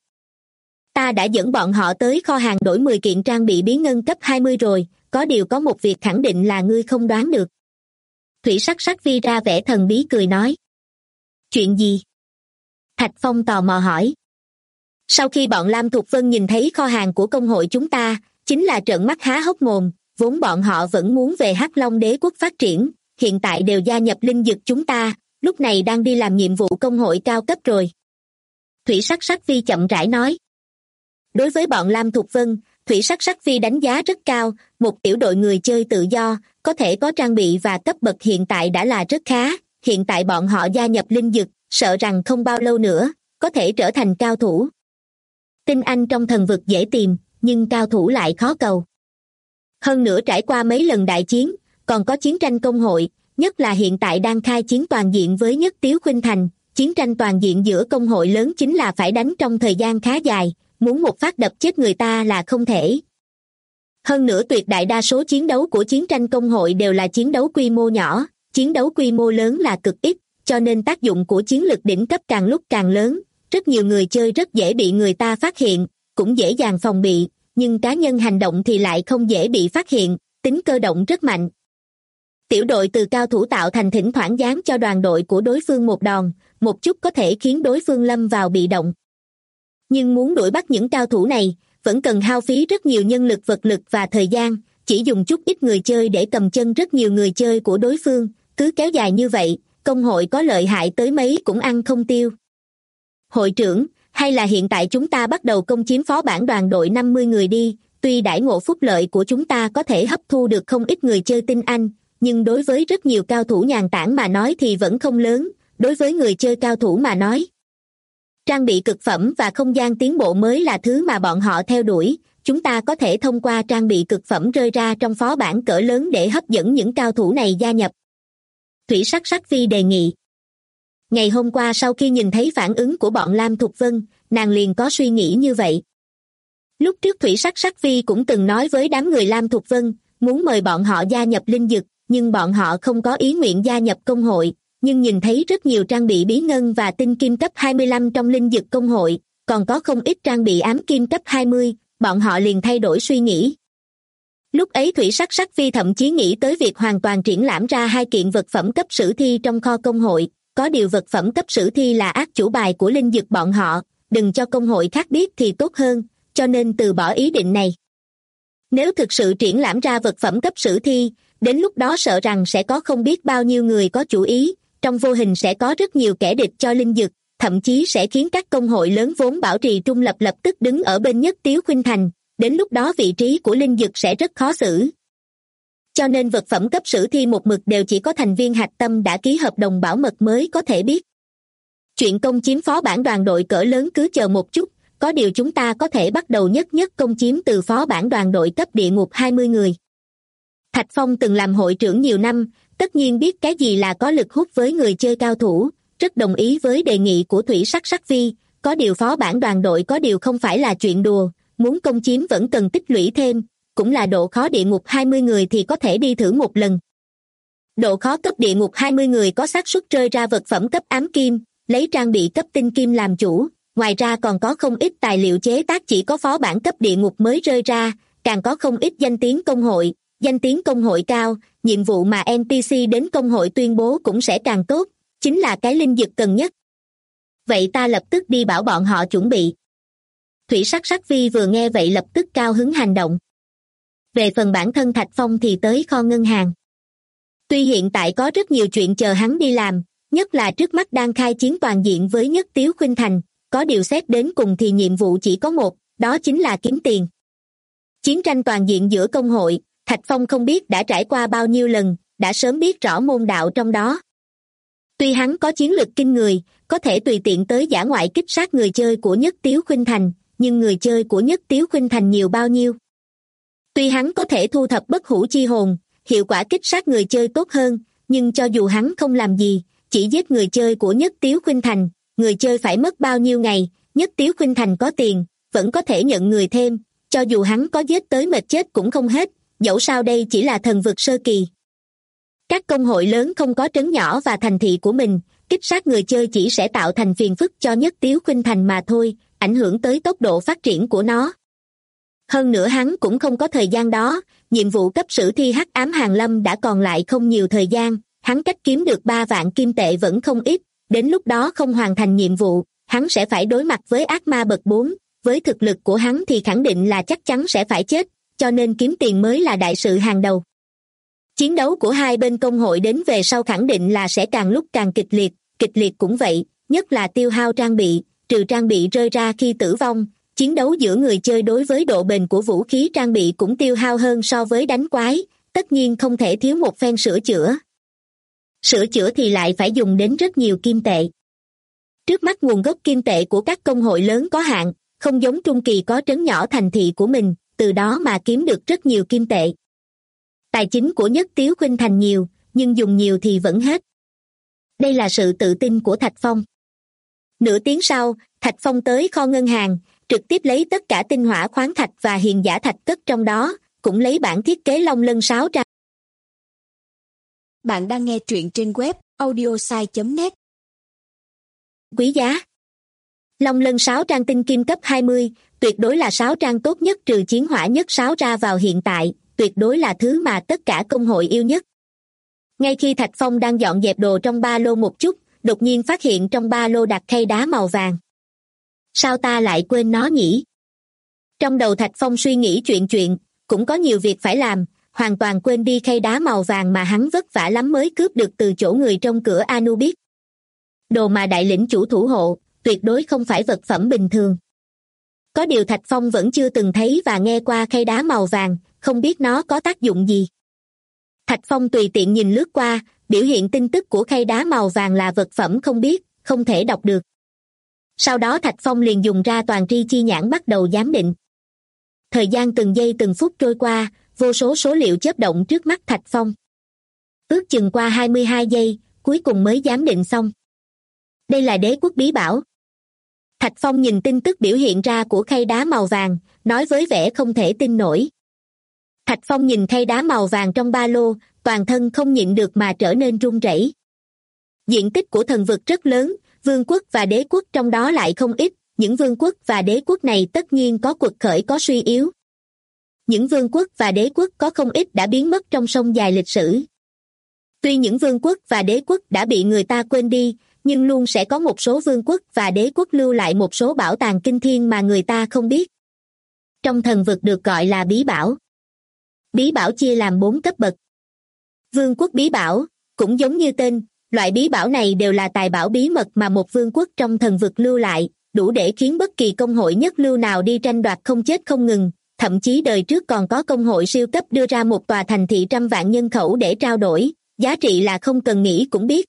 Ta đã dẫn bọn họ tới kho hàng đổi 10 kiện trang bị bí ngân cấp 20 rồi, có điều có một việc khẳng định là ngươi không đoán được. Thủy Sắc Sắc Vi ra vẻ thần bí cười nói. Chuyện gì? Thạch Phong tò mò hỏi. Sau khi bọn Lam Thục Vân nhìn thấy kho hàng của công hội chúng ta, chính là trợn mắt há hốc mồm, vốn bọn họ vẫn muốn về Hắc Long Đế quốc phát triển, hiện tại đều gia nhập Linh Dực chúng ta, lúc này đang đi làm nhiệm vụ công hội cao cấp rồi. Thủy Sắc Sắc Vi chậm rãi nói. Đối với bọn Lam Thục Vân, Thủy Sắc Sắc Vi đánh giá rất cao, một tiểu đội người chơi tự do, có thể có trang bị và cấp bậc hiện tại đã là rất khá, hiện tại bọn họ gia nhập Linh Dực, sợ rằng không bao lâu nữa, có thể trở thành cao thủ. Tinh anh trong thần vực dễ tìm, nhưng cao thủ lại khó cầu. Hơn nữa trải qua mấy lần đại chiến, còn có chiến tranh công hội, nhất là hiện tại đang khai chiến toàn diện với Nhất Tiếu Khuynh Thành, chiến tranh toàn diện giữa công hội lớn chính là phải đánh trong thời gian khá dài, muốn một phát đập chết người ta là không thể. Hơn nữa tuyệt đại đa số chiến đấu của chiến tranh công hội đều là chiến đấu quy mô nhỏ, chiến đấu quy mô lớn là cực ít, cho nên tác dụng của chiến lực đỉnh cấp càng lúc càng lớn, rất nhiều người chơi rất dễ bị người ta phát hiện, cũng dễ dàng phòng bị, nhưng cá nhân hành động thì lại không dễ bị phát hiện, tính cơ động rất mạnh. Tiểu đội từ cao thủ tạo thành thỉnh thoảng giáng cho đoàn đội của đối phương một đòn, một chút có thể khiến đối phương lâm vào bị động. Nhưng muốn đuổi bắt những cao thủ này, vẫn cần hao phí rất nhiều nhân lực vật lực và thời gian, chỉ dùng chút ít người chơi để cầm chân rất nhiều người chơi của đối phương, cứ kéo dài như vậy, công hội có lợi hại tới mấy cũng ăn không tiêu. Hội trưởng, hay là hiện tại chúng ta bắt đầu công chiếm phó bản đoàn đội 50 người đi, tuy đãi ngộ phúc lợi của chúng ta có thể hấp thu được không ít người chơi tinh anh, nhưng đối với rất nhiều cao thủ nhàn tản mà nói thì vẫn không lớn, đối với người chơi cao thủ mà nói. Trang bị cực phẩm và không gian tiến bộ mới là thứ mà bọn họ theo đuổi, chúng ta có thể thông qua trang bị cực phẩm rơi ra trong phó bản cỡ lớn để hấp dẫn những cao thủ này gia nhập. Thủy Sắc Sắc Vi đề nghị. Ngày hôm qua sau khi nhìn thấy phản ứng của bọn Lam Thục Vân, nàng liền có suy nghĩ như vậy. Lúc trước Thủy Sắc Sắc Vi cũng từng nói với đám người Lam Thục Vân, muốn mời bọn họ gia nhập linh dực, nhưng bọn họ không có ý nguyện gia nhập công hội, nhưng nhìn thấy rất nhiều trang bị bí ngân và tinh kim cấp 25 trong linh dực công hội, còn có không ít trang bị ám kim cấp 20, bọn họ liền thay đổi suy nghĩ. Lúc ấy Thủy Sắc Sắc Vi thậm chí nghĩ tới việc hoàn toàn triển lãm ra 2 kiện vật phẩm cấp sử thi trong kho công hội, có điều vật phẩm cấp sử thi là ác chủ bài của linh dực bọn họ, đừng cho công hội khác biết thì tốt hơn, cho nên từ bỏ ý định này. Nếu thực sự triển lãm ra vật phẩm cấp sử thi, đến lúc đó sợ rằng sẽ có không biết bao nhiêu người có chủ ý, trong vô hình sẽ có rất nhiều kẻ địch cho linh dực, thậm chí sẽ khiến các công hội lớn vốn bảo trì trung lập lập tức đứng ở bên Nhất Tiếu Khuynh Thành, đến lúc đó vị trí của linh dực sẽ rất khó xử. Cho nên vật phẩm cấp sử thi một mực đều chỉ có thành viên hạch tâm đã ký hợp đồng bảo mật mới có thể biết. Chuyện công chiếm phó bản đoàn đội cỡ lớn cứ chờ một chút, có điều chúng ta có thể bắt đầu nhất công chiếm từ phó bản đoàn đội cấp địa ngục 20 người. Thạch Phong từng làm hội trưởng nhiều năm, tất nhiên biết cái gì là có lực hút với người chơi cao thủ, rất đồng ý với đề nghị của Thủy Sắc Sắc Vi, có điều phó bản đoàn đội có điều không phải là chuyện đùa, muốn công chiếm vẫn cần tích lũy thêm, cũng là độ khó địa ngục 20 người thì có thể đi thử một lần. Độ khó cấp địa ngục 20 người có xác suất rơi ra vật phẩm cấp ám kim, lấy trang bị cấp tinh kim làm chủ, ngoài ra còn có không ít tài liệu chế tác chỉ có phó bản cấp địa ngục mới rơi ra, càng có không ít danh tiếng công hội cao, nhiệm vụ mà NPC đến công hội tuyên bố cũng sẽ càng tốt, chính là cái linh dực cần nhất. Vậy ta lập tức đi bảo bọn họ chuẩn bị. Thủy Sắc Sắc Vi vừa nghe vậy lập tức cao hứng hành động. Về phần bản thân Thạch Phong thì tới kho ngân hàng. Tuy hiện tại có rất nhiều chuyện chờ hắn đi làm, nhất là trước mắt đang khai chiến toàn diện với Nhất Tiếu Khuynh Thành, có điều xét đến cùng thì nhiệm vụ chỉ có một, đó chính là kiếm tiền. Chiến tranh toàn diện giữa công hội, Thạch Phong không biết đã trải qua bao nhiêu lần, đã sớm biết rõ môn đạo trong đó. Tuy hắn có chiến lực kinh người, có thể tùy tiện tới dã ngoại kích sát người chơi của Nhất Tiếu Khuynh Thành, nhưng người chơi của Nhất Tiếu Khuynh Thành nhiều bao nhiêu? Tuy hắn có thể thu thập bất hủ chi hồn, hiệu quả kích sát người chơi tốt hơn, nhưng cho dù hắn không làm gì, chỉ giết người chơi của Nhất Tiếu Khuynh Thành, người chơi phải mất bao nhiêu ngày, Nhất Tiếu Khuynh Thành có tiền, vẫn có thể nhận người thêm, cho dù hắn có giết tới mệt chết cũng không hết, dẫu sao đây chỉ là thần vực sơ kỳ. Các công hội lớn không có trấn nhỏ và thành thị của mình, kích sát người chơi chỉ sẽ tạo thành phiền phức cho Nhất Tiếu Khuynh Thành mà thôi, ảnh hưởng tới tốc độ phát triển của nó. Hơn nữa hắn cũng không có thời gian đó, nhiệm vụ cấp sử thi hắc ám hàng lâm đã còn lại không nhiều thời gian, hắn cách kiếm được 3 vạn kim tệ vẫn không ít, đến lúc đó không hoàn thành nhiệm vụ, hắn sẽ phải đối mặt với ác ma bậc 4, với thực lực của hắn thì khẳng định là chắc chắn sẽ phải chết, cho nên kiếm tiền mới là đại sự hàng đầu. Chiến đấu của hai bên công hội đến về sau khẳng định là sẽ càng lúc càng kịch liệt cũng vậy, nhất là tiêu hao trang bị, trừ trang bị rơi ra khi tử vong, chiến đấu giữa người chơi đối với độ bền của vũ khí trang bị cũng tiêu hao hơn so với đánh quái, tất nhiên không thể thiếu một phen sửa chữa. Sửa chữa thì lại phải dùng đến rất nhiều kim tệ. Trước mắt nguồn gốc kim tệ của các công hội lớn có hạn, không giống trung kỳ có trấn nhỏ thành thị của mình, từ đó mà kiếm được rất nhiều kim tệ. Tài chính của Nhất Tiếu Khuynh Thành nhiều, nhưng dùng nhiều thì vẫn hết. Đây là sự tự tin của Thạch Phong. Nửa tiếng sau, Thạch Phong tới kho ngân hàng, trực tiếp lấy tất cả tinh hỏa khoáng thạch và hiền giả thạch cất trong đó, cũng lấy bản thiết kế Long Lân 6 ra. Bạn đang nghe truyện trên web audiosai.net. Quý giá. Long Lân 6 trang tinh kim cấp 20, tuyệt đối là 6 trang tốt nhất trừ chiến hỏa nhất 6 ra vào hiện tại, tuyệt đối là thứ mà tất cả công hội yêu nhất. Ngay khi Thạch Phong đang dọn dẹp đồ trong ba lô một chút, đột nhiên phát hiện trong ba lô đặt khay đá màu vàng. Sao ta lại quên nó nhỉ? Trong đầu Thạch Phong suy nghĩ chuyện, cũng có nhiều việc phải làm, hoàn toàn quên đi khay đá màu vàng mà hắn vất vả lắm mới cướp được từ chỗ người trong cửa Anubis. Đồ mà đại lĩnh chủ thủ hộ, tuyệt đối không phải vật phẩm bình thường. Có điều Thạch Phong vẫn chưa từng thấy và nghe qua khay đá màu vàng, không biết nó có tác dụng gì. Thạch Phong tùy tiện nhìn lướt qua, biểu hiện tin tức của khay đá màu vàng là vật phẩm không biết, không thể đọc được. Sau đó Thạch Phong liền dùng ra toàn tri chi nhãn bắt đầu giám định. Thời gian từng giây từng phút trôi qua, vô số số liệu chớp động trước mắt Thạch Phong. Ước chừng qua 22 giây, cuối cùng mới giám định xong. Đây là đế quốc bí bảo. Thạch Phong nhìn tin tức biểu hiện ra của khay đá màu vàng, nói với vẻ không thể tin nổi. Thạch Phong nhìn khay đá màu vàng trong ba lô, toàn thân không nhịn được mà trở nên run rẩy. Diện tích của thần vực rất lớn, vương quốc và đế quốc trong đó lại không ít, những vương quốc và đế quốc này tất nhiên có quật khởi có suy yếu. Những vương quốc và đế quốc có không ít đã biến mất trong sông dài lịch sử. Tuy những vương quốc và đế quốc đã bị người ta quên đi, nhưng luôn sẽ có một số vương quốc và đế quốc lưu lại một số bảo tàng kinh thiên mà người ta không biết. Trong thần vực được gọi là bí bảo. Bí bảo chia làm 4 cấp bậc. Vương quốc bí bảo, cũng giống như tên, loại bí bảo này đều là tài bảo bí mật mà một vương quốc trong thần vực lưu lại, đủ để khiến bất kỳ công hội nhất lưu nào đi tranh đoạt không chết không ngừng. Thậm chí đời trước còn có công hội siêu cấp đưa ra một tòa thành thị 100 vạn nhân khẩu để trao đổi, giá trị là không cần nghĩ cũng biết.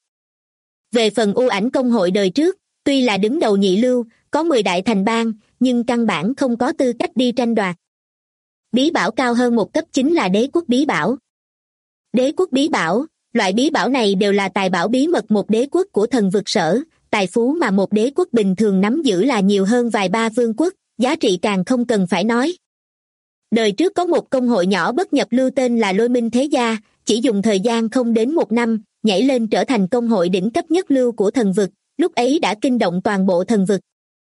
Về phần U Ảnh công hội đời trước, tuy là đứng đầu nhị lưu, có 10 đại thành bang, nhưng căn bản không có tư cách đi tranh đoạt. Bí bảo cao hơn một cấp chính là đế quốc bí bảo. Đế quốc bí bảo, loại bí bảo này đều là tài bảo bí mật một đế quốc của thần vực sở, tài phú mà một đế quốc bình thường nắm giữ là nhiều hơn vài ba vương quốc, giá trị càng không cần phải nói. Đời trước có một công hội nhỏ bất nhập lưu tên là Lôi Minh Thế Gia, chỉ dùng thời gian không đến 1 năm, nhảy lên trở thành công hội đỉnh cấp nhất lưu của thần vực, lúc ấy đã kinh động toàn bộ thần vực.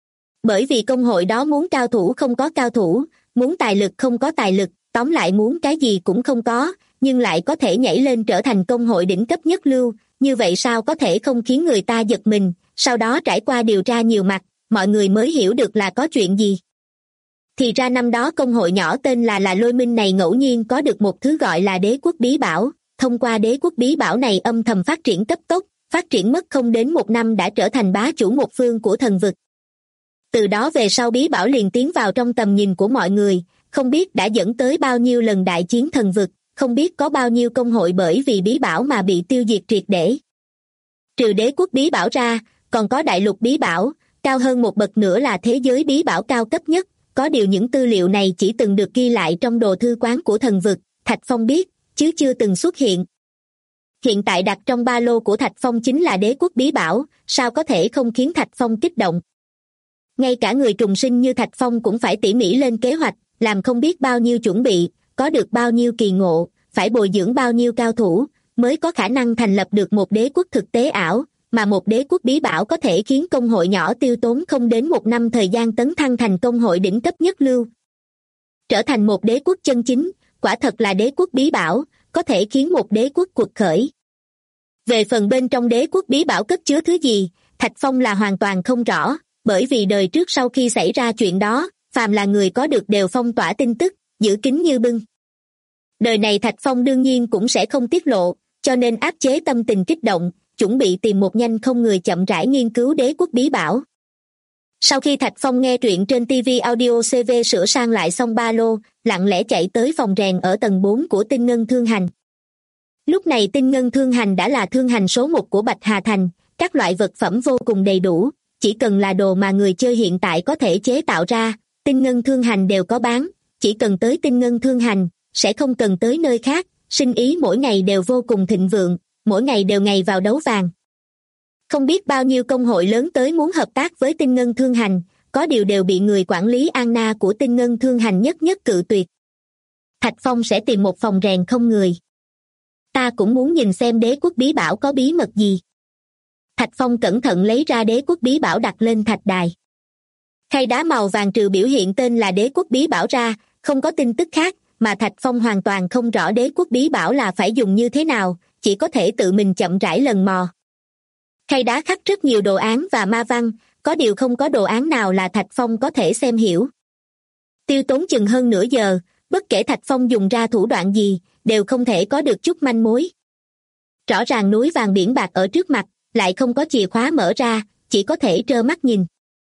Bởi vì công hội đó muốn cao thủ không có cao thủ, muốn tài lực không có tài lực, tóm lại muốn cái gì cũng không có, nhưng lại có thể nhảy lên trở thành công hội đỉnh cấp nhất lưu, như vậy sao có thể không khiến người ta giật mình, sau đó trải qua điều tra nhiều mặt, mọi người mới hiểu được là có chuyện gì. Thì ra năm đó công hội nhỏ tên là Lôi Minh này ngẫu nhiên có được một thứ gọi là đế quốc bí bảo, thông qua đế quốc bí bảo này âm thầm phát triển cấp tốc, phát triển mất không đến 1 năm đã trở thành bá chủ một phương của thần vực. Từ đó về sau bí bảo liền tiến vào trong tầm nhìn của mọi người, không biết đã dẫn tới bao nhiêu lần đại chiến thần vực, không biết có bao nhiêu công hội bởi vì bí bảo mà bị tiêu diệt triệt để. Trừ đế quốc bí bảo ra, còn có đại lục bí bảo, cao hơn một bậc nữa là thế giới bí bảo cao cấp nhất, có điều những tư liệu này chỉ từng được ghi lại trong đồ thư quán của thần vực, Thạch Phong biết, chứ chưa từng xuất hiện. Hiện tại đặt trong ba lô của Thạch Phong chính là đế quốc bí bảo, sao có thể không khiến Thạch Phong kích động. Ngay cả người trùng sinh như Thạch Phong cũng phải tỉ mỉ lên kế hoạch, làm không biết bao nhiêu chuẩn bị, có được bao nhiêu kỳ ngộ, phải bồi dưỡng bao nhiêu cao thủ, mới có khả năng thành lập được một đế quốc thực tế ảo, mà một đế quốc bí bảo có thể khiến công hội nhỏ tiêu tốn không đến 1 năm thời gian tấn thăng thành công hội đỉnh cấp nhất lưu. Trở thành một đế quốc chân chính, quả thật là đế quốc bí bảo, có thể khiến một đế quốc quật khởi. Về phần bên trong đế quốc bí bảo cất chứa thứ gì, Thạch Phong là hoàn toàn không rõ, bởi vì đời trước sau khi xảy ra chuyện đó, phàm là người có được đều phong tỏa tin tức, giữ kín như bưng. Đời này Thạch Phong đương nhiên cũng sẽ không tiết lộ, cho nên áp chế tâm tình kích động, chuẩn bị tìm một nhanh không người chậm rãi nghiên cứu đế quốc bí bảo. Sau khi Thạch Phong nghe truyện trên TV Audio CV sửa sang lại xong ba lô, lặng lẽ chạy tới phòng rèn ở tầng 4 của Tinh Ngân Thương Hành. Lúc này Tinh Ngân Thương Hành đã là thương hành số 1 của Bạch Hà Thành, các loại vật phẩm vô cùng đầy đủ, chỉ cần là đồ mà người chơi hiện tại có thể chế tạo ra, Tinh Ngân Thương Hành đều có bán, chỉ cần tới Tinh Ngân Thương Hành, sẽ không cần tới nơi khác, sinh ý mỗi ngày đều vô cùng thịnh vượng, mỗi ngày đều ngày vào đấu vàng. Không biết bao nhiêu công hội lớn tới muốn hợp tác với Tinh Ngân Thương Hành, có điều đều bị người quản lý Anna của Tinh Ngân Thương Hành nhất cự tuyệt. Thạch Phong sẽ tìm một phòng rèn không người. Ta cũng muốn nhìn xem đế quốc bí bảo có bí mật gì. Thạch Phong cẩn thận lấy ra đế quốc bí bảo đặt lên thạch đài. Khay đá màu vàng trừ biểu hiện tên là đế quốc bí bảo ra, không có tin tức khác, mà Thạch Phong hoàn toàn không rõ đế quốc bí bảo là phải dùng như thế nào, chỉ có thể tự mình chậm rãi lần mò. Khay đá khắc rất nhiều đồ án và ma văn, có điều không có đồ án nào là Thạch Phong có thể xem hiểu. Tiêu tốn chừng hơn nửa giờ, bất kể Thạch Phong dùng ra thủ đoạn gì, đều không thể có được chút manh mối. Rõ ràng núi vàng biển bạc ở trước mặt, lại không có chìa khóa mở ra, chỉ có thể trơ mắt nhìn.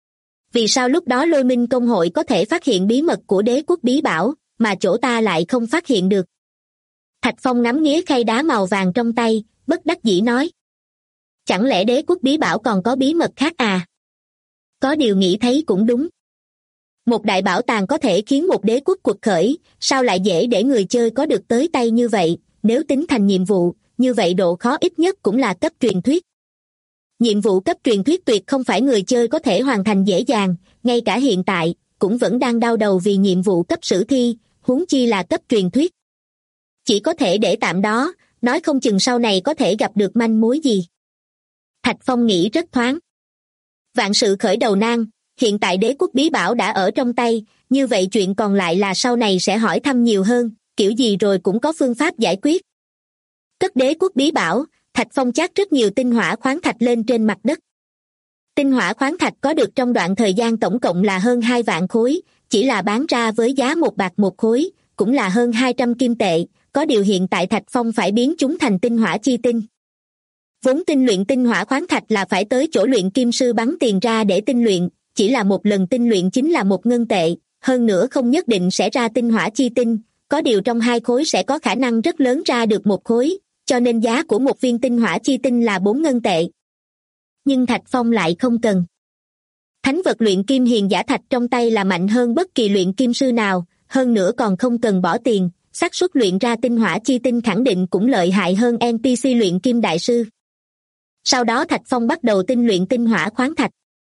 Vì sao lúc đó Lôi Minh công hội có thể phát hiện bí mật của đế quốc bí bảo, mà chỗ ta lại không phát hiện được? Thạch Phong nắm nghía khay đá màu vàng trong tay, bất đắc dĩ nói. Chẳng lẽ đế quốc bí bảo còn có bí mật khác à? Có điều nghĩ thấy cũng đúng. Một đại bảo tàng có thể khiến một đế quốc cuộc khởi, sao lại dễ để người chơi có được tới tay như vậy? Nếu tính thành nhiệm vụ, như vậy độ khó ít nhất cũng là cấp truyền thuyết. Nhiệm vụ cấp truyền thuyết tuyệt không phải người chơi có thể hoàn thành dễ dàng, ngay cả hiện tại, cũng vẫn đang đau đầu vì nhiệm vụ cấp sử thi, huống chi là cấp truyền thuyết. Chỉ có thể để tạm đó, nói không chừng sau này có thể gặp được manh mối gì. Thạch Phong nghĩ rất thoáng. Vạn sự khởi đầu nan, hiện tại đế quốc bí bảo đã ở trong tay, như vậy chuyện còn lại là sau này sẽ hỏi thăm nhiều hơn, kiểu gì rồi cũng có phương pháp giải quyết. Cất đế quốc bí bảo, Thạch Phong chát rất nhiều tinh hỏa khoáng thạch lên trên mặt đất. Tinh hỏa khoáng thạch có được trong đoạn thời gian tổng cộng là hơn 2 vạn khối, chỉ là bán ra với giá 1 bạc 1 khối, cũng là hơn 200 kim tệ, có điều hiện tại Thạch Phong phải biến chúng thành tinh hỏa chi tinh. Vốn tinh luyện tinh hỏa khoáng thạch là phải tới chỗ luyện kim sư bắn tiền ra để tinh luyện, chỉ là một lần tinh luyện chính là 1 ngân tệ, hơn nữa không nhất định sẽ ra tinh hỏa chi tinh, có điều trong 2 khối sẽ có khả năng rất lớn ra được 1 khối, cho nên giá của 1 viên tinh hỏa chi tinh là 4 ngân tệ. Nhưng Thạch Phong lại không cần. Thánh vật luyện kim hiền giả thạch trong tay là mạnh hơn bất kỳ luyện kim sư nào, hơn nữa còn không cần bỏ tiền, xác suất luyện ra tinh hỏa chi tinh khẳng định cũng lợi hại hơn NPC luyện kim đại sư. Sau đó Thạch Phong bắt đầu tinh luyện tinh hỏa khoáng thạch.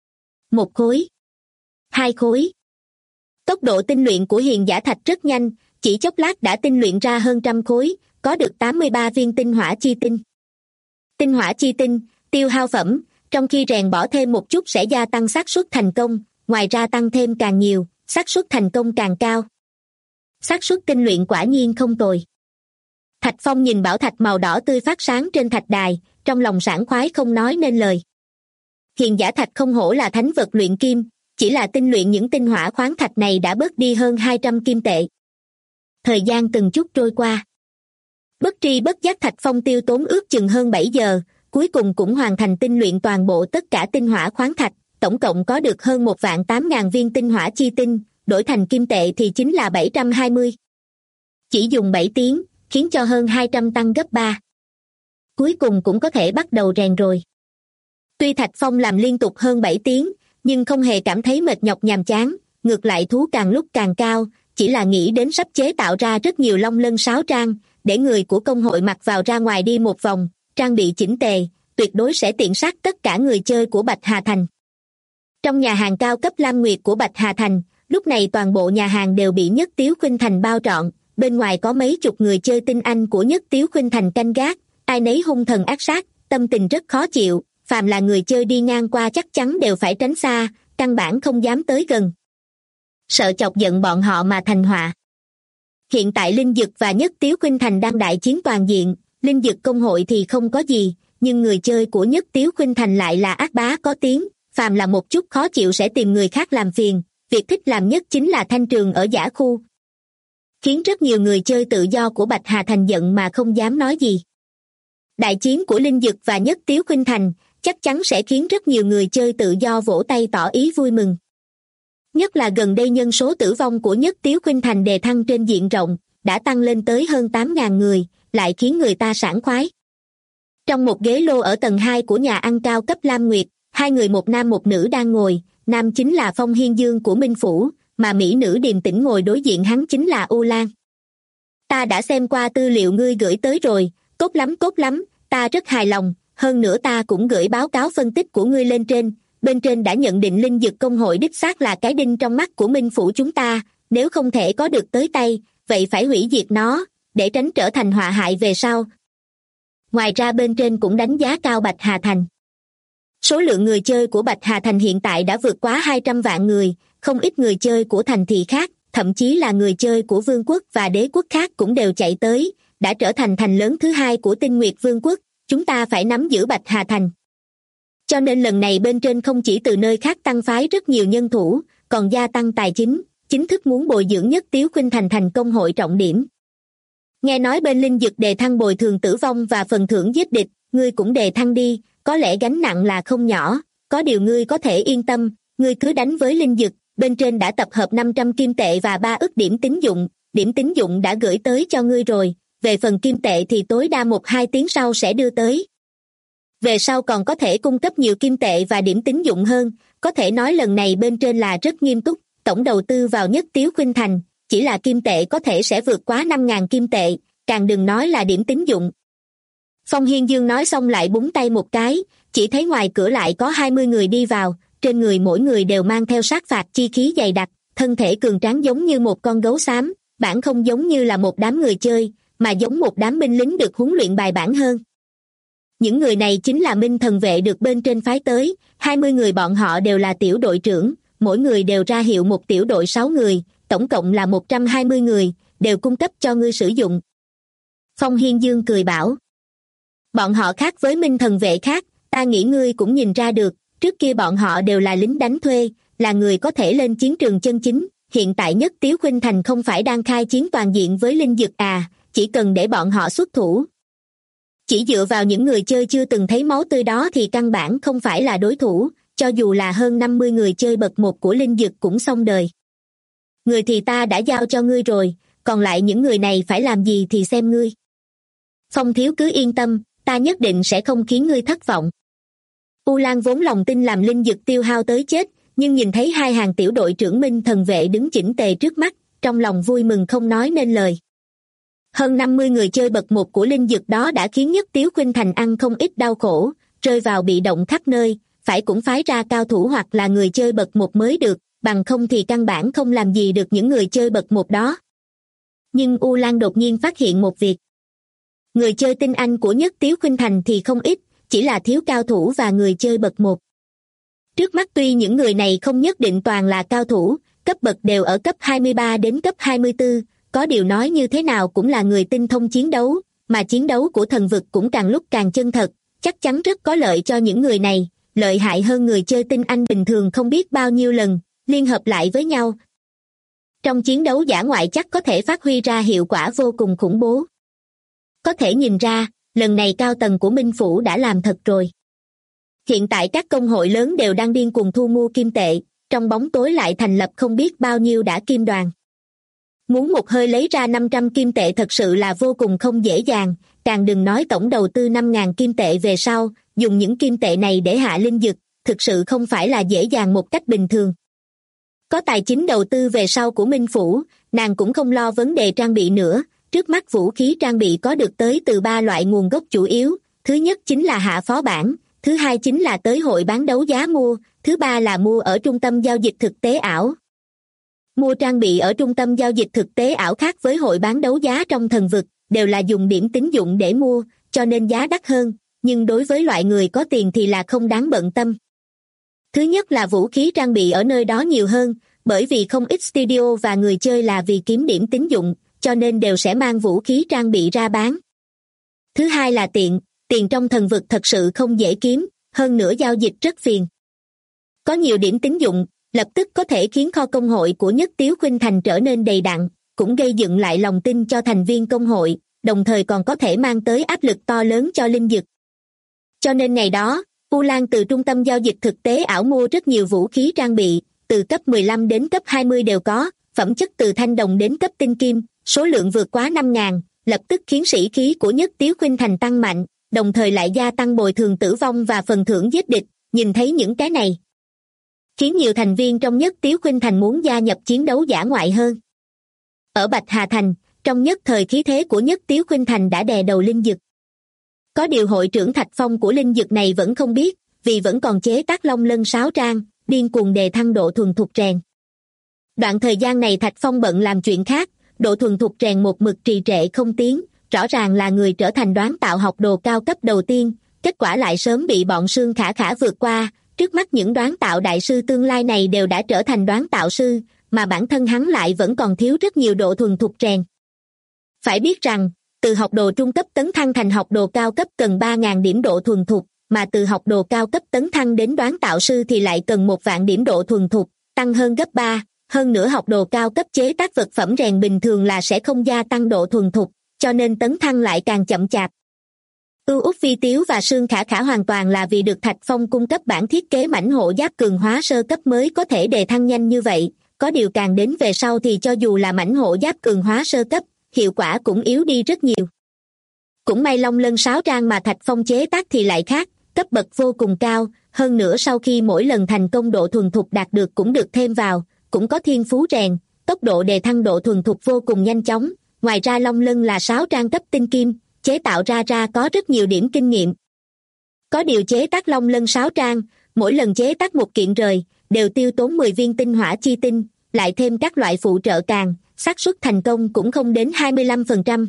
1 khối, 2 khối. Tốc độ tinh luyện của hiền giả thạch rất nhanh, chỉ chốc lát đã tinh luyện ra hơn 100 khối, có được 83 viên tinh hỏa chi tinh. Tinh hỏa chi tinh, tiêu hao phẩm, trong khi rèn bỏ thêm một chút sẽ gia tăng xác suất thành công, ngoài ra tăng thêm càng nhiều, xác suất thành công càng cao. Xác suất tinh luyện quả nhiên không tồi. Thạch Phong nhìn bảo thạch màu đỏ tươi phát sáng trên thạch đài, trong lòng sảng khoái không nói nên lời. Hiền giả thạch không hổ là thánh vật luyện kim, chỉ là tinh luyện những tinh hỏa khoáng thạch này đã bớt đi hơn 200 kim tệ. Thời gian từng chút trôi qua. Bất tri bất giác Thạch Phong tiêu tốn ước chừng hơn 7 giờ, cuối cùng cũng hoàn thành tinh luyện toàn bộ tất cả tinh hỏa khoáng thạch, tổng cộng có được hơn 1.800.000 viên tinh hỏa chi tinh, đổi thành kim tệ thì chính là 720. Chỉ dùng 7 tiếng, khiến cho hơn 200 tăng gấp 3. Cuối cùng cũng có thể bắt đầu rèn rồi. Tuy Thạch Phong làm liên tục hơn 7 tiếng, nhưng không hề cảm thấy mệt nhọc nhàm chán, ngược lại thú càng lúc càng cao, chỉ là nghĩ đến sắp chế tạo ra rất nhiều long lân sáo trang, để người của công hội mặc vào ra ngoài đi một vòng, trang bị chỉnh tề, tuyệt đối sẽ tiện sát tất cả người chơi của Bạch Hà Thành. Trong nhà hàng cao cấp Lam Nguyệt của Bạch Hà Thành, lúc này toàn bộ nhà hàng đều bị Nhất Tiếu Khuynh Thành bao trọn, bên ngoài có mấy chục người chơi tinh anh của Nhất Tiếu Khuynh Thành canh gác, ai nấy hung thần ác sát, tâm tình rất khó chịu, phàm là người chơi đi ngang qua chắc chắn đều phải tránh xa, căn bản không dám tới gần. Sợ chọc giận bọn họ mà thành họa. Hiện tại Linh Dực và Nhất Tiếu Khuynh Thành đang đại chiến toàn diện, Linh Dực công hội thì không có gì, nhưng người chơi của Nhất Tiếu Khuynh Thành lại là ác bá có tiếng, phàm là một chút khó chịu sẽ tìm người khác làm phiền, việc thích làm nhất chính là thanh trường ở dã khu. Khiến rất nhiều người chơi tự do của Bạch Hà Thành giận mà không dám nói gì. Đại chiến của Linh Dực và Nhất Tiếu Khuynh Thành chắc chắn sẽ khiến rất nhiều người chơi tự do vỗ tay tỏ ý vui mừng. Nhất là gần đây nhân số tử vong của Nhất Tiếu Khuynh Thành đề thăng trên diện rộng, đã tăng lên tới hơn 8.000 người, lại khiến người ta sảng khoái. Trong một ghế lô ở tầng 2 của nhà ăn cao cấp Lam Nguyệt, 2 người một nam một nữ đang ngồi, nam chính là Phong Hiên Dương của Minh Phủ, mà mỹ nữ điềm tĩnh ngồi đối diện hắn chính là U Lan. Ta đã xem qua tư liệu ngươi gửi tới rồi, tốt lắm, ta rất hài lòng, hơn nữa ta cũng gửi báo cáo phân tích của ngươi lên trên, bên trên đã nhận định Linh Dực công hội đích xác là cái đinh trong mắt của Minh Phủ chúng ta, nếu không thể có được tới tay, vậy phải hủy diệt nó, để tránh trở thành họa hại về sau. Ngoài ra bên trên cũng đánh giá cao Bạch Hà Thành. Số lượng người chơi của Bạch Hà Thành hiện tại đã vượt quá 200 vạn người, không ít người chơi của thành thị khác, thậm chí là người chơi của vương quốc và đế quốc khác cũng đều chạy tới, đã trở thành thành lớn thứ 2 của Tinh Nguyệt Vương quốc, chúng ta phải nắm giữ Bạch Hà Thành. Cho nên lần này bên trên không chỉ từ nơi khác tăng phái rất nhiều nhân thủ, còn gia tăng tài chính, chính thức muốn bồi dưỡng Nhất Tiếu Khuynh Thành thành công hội trọng điểm. Nghe nói bên Linh Dực đề thăng bồi thường tử vong và phần thưởng giết địch, ngươi cũng đề thăng đi, có lẽ gánh nặng là không nhỏ, có điều ngươi có thể yên tâm, ngươi cứ đánh với Linh Dực, bên trên đã tập hợp 500 kim tệ và 3 ức điểm tín dụng đã gửi tới cho ngươi rồi, về phần kim tệ thì tối đa 1-2 tiếng sau sẽ đưa tới. Về sau còn có thể cung cấp nhiều kim tệ và điểm tín dụng hơn, có thể nói lần này bên trên là rất nghiêm túc, tổng đầu tư vào Nhất Tiếu Khuynh Thành, chỉ là kim tệ có thể sẽ vượt quá 5.000 kim tệ, càng đừng nói là điểm tín dụng. Phong Hiên Dương nói xong lại búng tay một cái, chỉ thấy ngoài cửa lại có 20 người đi vào, trên người mỗi người đều mang theo sát phạt chi khí dày đặc, thân thể cường tráng giống như một con gấu xám, bản không giống như là một đám người chơi, mà giống một đám binh lính được huấn luyện bài bản hơn. Những người này chính là Minh Thần vệ được bên trên phái tới, 20 người bọn họ đều là tiểu đội trưởng, mỗi người đều ra hiệu một tiểu đội 6 người, tổng cộng là 120 người, đều cung cấp cho ngươi sử dụng. Phong Hiên Dương cười bảo. Bọn họ khác với Minh Thần vệ khác, ta nghĩ ngươi cũng nhìn ra được, trước kia bọn họ đều là lính đánh thuê, là người có thể lên chiến trường chân chính, hiện tại Nhất Tiếu Khuynh Thành không phải đang khai chiến toàn diện với Linh Dực à, chỉ cần để bọn họ xuất thủ. Chỉ dựa vào những người chơi chưa từng thấy máu tươi đó thì căn bản không phải là đối thủ, cho dù là hơn 50 người chơi bậc 1 của Linh Dực cũng xong đời. Người thì ta đã giao cho ngươi rồi, còn lại những người này phải làm gì thì xem ngươi. Phong thiếu cứ yên tâm, ta nhất định sẽ không khiến ngươi thất vọng. U Lan vốn lòng tin làm Linh Dực tiêu hao tới chết, nhưng nhìn thấy hai hàng tiểu đội trưởng Minh Thần vệ đứng chỉnh tề trước mắt, trong lòng vui mừng không nói nên lời. Hơn 50 người chơi bậc 1 của Linh Dực đó đã khiến Nhất Tiếu Khuynh Thành ăn không ít đau khổ, rơi vào bị động khắp nơi, phải cũng phái ra cao thủ hoặc là người chơi bậc 1 mới được, bằng không thì căn bản không làm gì được những người chơi bậc 1 đó. Nhưng U Lan đột nhiên phát hiện một việc. Người chơi tinh anh của Nhất Tiếu Khuynh Thành thì không ít, chỉ là thiếu cao thủ và người chơi bậc 1. Trước mắt tuy những người này không nhất định toàn là cao thủ, cấp bậc đều ở cấp 23 đến cấp 24, có điều nói như thế nào cũng là người tinh thông chiến đấu, mà chiến đấu của thần vực cũng càng lúc càng chân thật, chắc chắn rất có lợi cho những người này, lợi hại hơn người chơi tinh anh bình thường không biết bao nhiêu lần, liên hợp lại với nhau. Trong chiến đấu dã ngoại chắc có thể phát huy ra hiệu quả vô cùng khủng bố. Có thể nhìn ra, lần này cao tầng của Minh Phủ đã làm thật rồi. Hiện tại các công hội lớn đều đang điên cuồng thu mua kim tệ, trong bóng tối lại thành lập không biết bao nhiêu đã kim đoàn. Muốn một hơi lấy ra 500 kim tệ thật sự là vô cùng không dễ dàng, càng đừng nói tổng đầu tư 5.000 kim tệ về sau, dùng những kim tệ này để hạ Linh Dực, thực sự không phải là dễ dàng một cách bình thường. Có tài chính đầu tư về sau của Minh Phủ, nàng cũng không lo vấn đề trang bị nữa, trước mắt vũ khí trang bị có được tới từ 3 loại nguồn gốc chủ yếu, thứ nhất chính là hạ phó bản, thứ hai chính là tới hội bán đấu giá mua, thứ ba là mua ở trung tâm giao dịch thực tế ảo. Mua trang bị ở trung tâm giao dịch thực tế ảo khác với hội bán đấu giá trong thần vực, đều là dùng điểm tín dụng để mua, cho nên giá đắt hơn, nhưng đối với loại người có tiền thì là không đáng bận tâm. Thứ nhất là vũ khí trang bị ở nơi đó nhiều hơn, bởi vì không ít studio và người chơi là vì kiếm điểm tín dụng, cho nên đều sẽ mang vũ khí trang bị ra bán. Thứ hai là tiền trong thần vực thật sự không dễ kiếm, hơn nữa giao dịch rất phiền. Có nhiều điểm tín dụng, lập tức có thể khiến kho công hội của Nhất Tiếu Khuynh Thành trở nên đầy đặn, cũng gây dựng lại lòng tin cho thành viên công hội, đồng thời còn có thể mang tới áp lực to lớn cho Linh Dực. Cho nên ngày đó, U Lan từ trung tâm giao dịch thực tế ảo mua rất nhiều vũ khí trang bị, từ cấp 15 đến cấp 20 đều có, phẩm chất từ thanh đồng đến cấp tinh kim, số lượng vượt quá 5.000, lập tức khiến sĩ khí của Nhất Tiếu Khuynh Thành tăng mạnh, đồng thời lại gia tăng bồi thường tử vong và phần thưởng giết địch, nhìn thấy những cái này, khiến nhiều thành viên trong Nhất Tiếu Khuynh Thành muốn gia nhập chiến đấu dã ngoại hơn. Ở Bạch Hà Thành, trong nhất thời khí thế của Nhất Tiếu Khuynh Thành đã đè đầu Linh Dực. Có điều hội trưởng Thạch Phong của Linh Dực này vẫn không biết, vì vẫn còn chế tác Long Lân sáo trang, điên cuồng đề thăng độ thuần thục rèn. Đoạn thời gian này Thạch Phong bận làm chuyện khác, độ thuần thục rèn một mực trì trệ không tiến, rõ ràng là người trở thành đoán tạo học đồ cao cấp đầu tiên, kết quả lại sớm bị bọn Sương Khả Khả vượt qua. Trước mắt những đoán tạo đại sư tương lai này đều đã trở thành đoán tạo sư, mà bản thân hắn lại vẫn còn thiếu rất nhiều độ thuần thục rèn. Phải biết rằng, từ học đồ trung cấp tấn thăng thành học đồ cao cấp cần 3.000 điểm độ thuần thục, mà từ học đồ cao cấp tấn thăng đến đoán tạo sư thì lại cần 1.000 điểm độ thuần thục, tăng hơn gấp 3, hơn nữa học đồ cao cấp chế tác vật phẩm rèn bình thường là sẽ không gia tăng độ thuần thục, cho nên tấn thăng lại càng chậm chạp. Ưu Úc Vi Tiếu và Sương Khả Khả hoàn toàn là vì được Thạch Phong cung cấp bản thiết kế mảnh hộ giáp cường hóa sơ cấp mới có thể đề thăng nhanh như vậy, có điều càng đến về sau thì cho dù là mảnh hộ giáp cường hóa sơ cấp, hiệu quả cũng yếu đi rất nhiều. Cũng may Long Lân Sáo Trang mà Thạch Phong chế tác thì lại khác, cấp bậc vô cùng cao, hơn nữa sau khi mỗi lần thành công độ thuần thục đạt được cũng được thêm vào, cũng có thiên phú rèn, tốc độ đề thăng độ thuần thục vô cùng nhanh chóng. Ngoài ra Long Lân là sáo trang cấp tinh kim, chế tạo ra có rất nhiều điểm kinh nghiệm. Có điều chế tác Long Lân Sáo Trang, mỗi lần chế tác một kiện rời, đều tiêu tốn 10 viên tinh hỏa chi tinh, lại thêm các loại phụ trợ càng, xác suất thành công cũng không đến 25%.